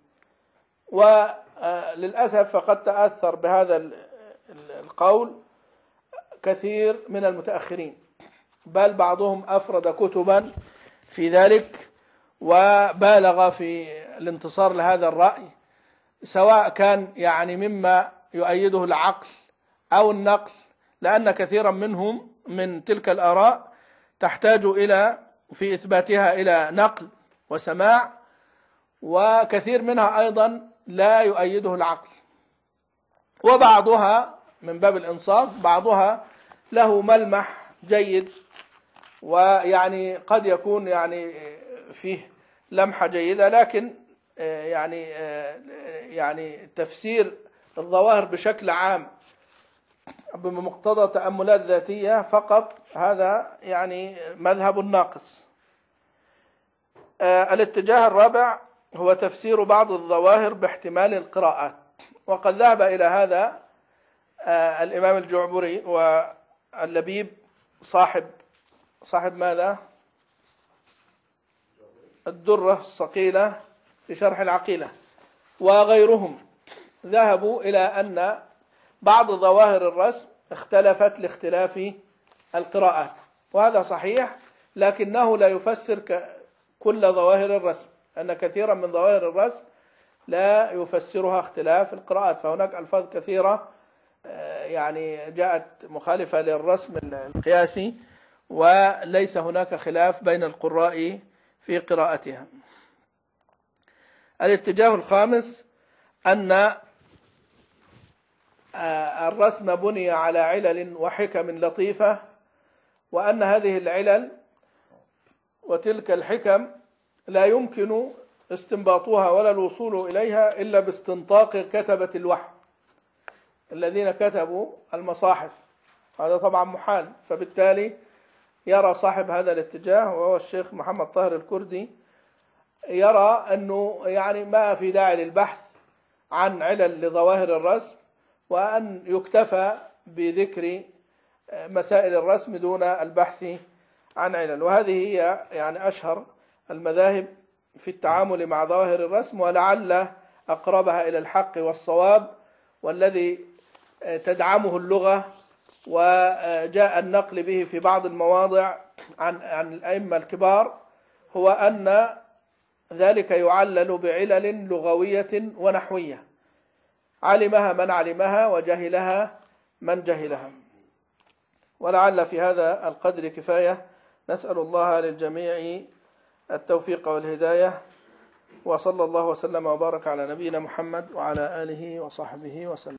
وللأسف فقد تأثر بهذا القول كثير من المتأخرين، بل بعضهم أفرد كتبا في ذلك وبالغ في الانتصار لهذا الرأي، سواء كان يعني مما يؤيده العقل أو النقل، لأن كثيرا منهم من تلك الآراء تحتاج إلى في إثباتها إلى نقل وسماع، وكثير منها أيضا لا يؤيده العقل. وبعضها من باب الإنصاف بعضها له ملمح جيد، ويعني قد يكون يعني فيه لمحة جيدة، لكن يعني يعني تفسير الظواهر بشكل عام بمقتضى تأملات ذاتية فقط هذا يعني مذهب ناقص. الاتجاه الرابع هو تفسير بعض الظواهر باحتمال القراءات، وقد ذهب إلى هذا الإمام الجعبري واللبيب صاحب صاحب ماذا؟ الدرة الصقيلة في شرح العقيلة، وغيرهم ذهبوا إلى أن بعض ظواهر الرسم اختلفت لاختلاف القراءات، وهذا صحيح، لكنه لا يفسر كل ظواهر الرسم، أن كثيرا من ظواهر الرسم لا يفسرها اختلاف القراءات. فهناك ألفاظ كثيرة يعني جاءت مخالفة للرسم القياسي، وليس هناك خلاف بين القراء في قراءتها. الاتجاه الخامس أن الرسم بني على علل وحكم لطيفة، وأن هذه العلل وتلك الحكم لا يمكن استنباطها ولا الوصول إليها إلا باستنطاق كتبة الوحي الذين كتبوا المصاحف، هذا طبعا محال. فبالتالي يرى صاحب هذا الاتجاه وهو الشيخ محمد طاهر الكردي، يرى أنه يعني ما في داعي للبحث عن علل لظواهر الرسم، وأن يكتفى بذكر مسائل الرسم دون البحث عن علل. وهذه هي يعني أشهر المذاهب في التعامل مع ظواهر الرسم، ولعل أقربها إلى الحق والصواب والذي تدعمه اللغة وجاء النقل به في بعض المواضع عن عن الأئمة الكبار، هو أن ذلك يعلل بعلل لغوية ونحوية علمها من علمها وجهلها من جهلها. ولعل في هذا القدر كفاية. نسأل الله للجميع التوفيق والهداية، وصلى الله وسلم وبارك على نبينا محمد وعلى آله وصحبه وسلم.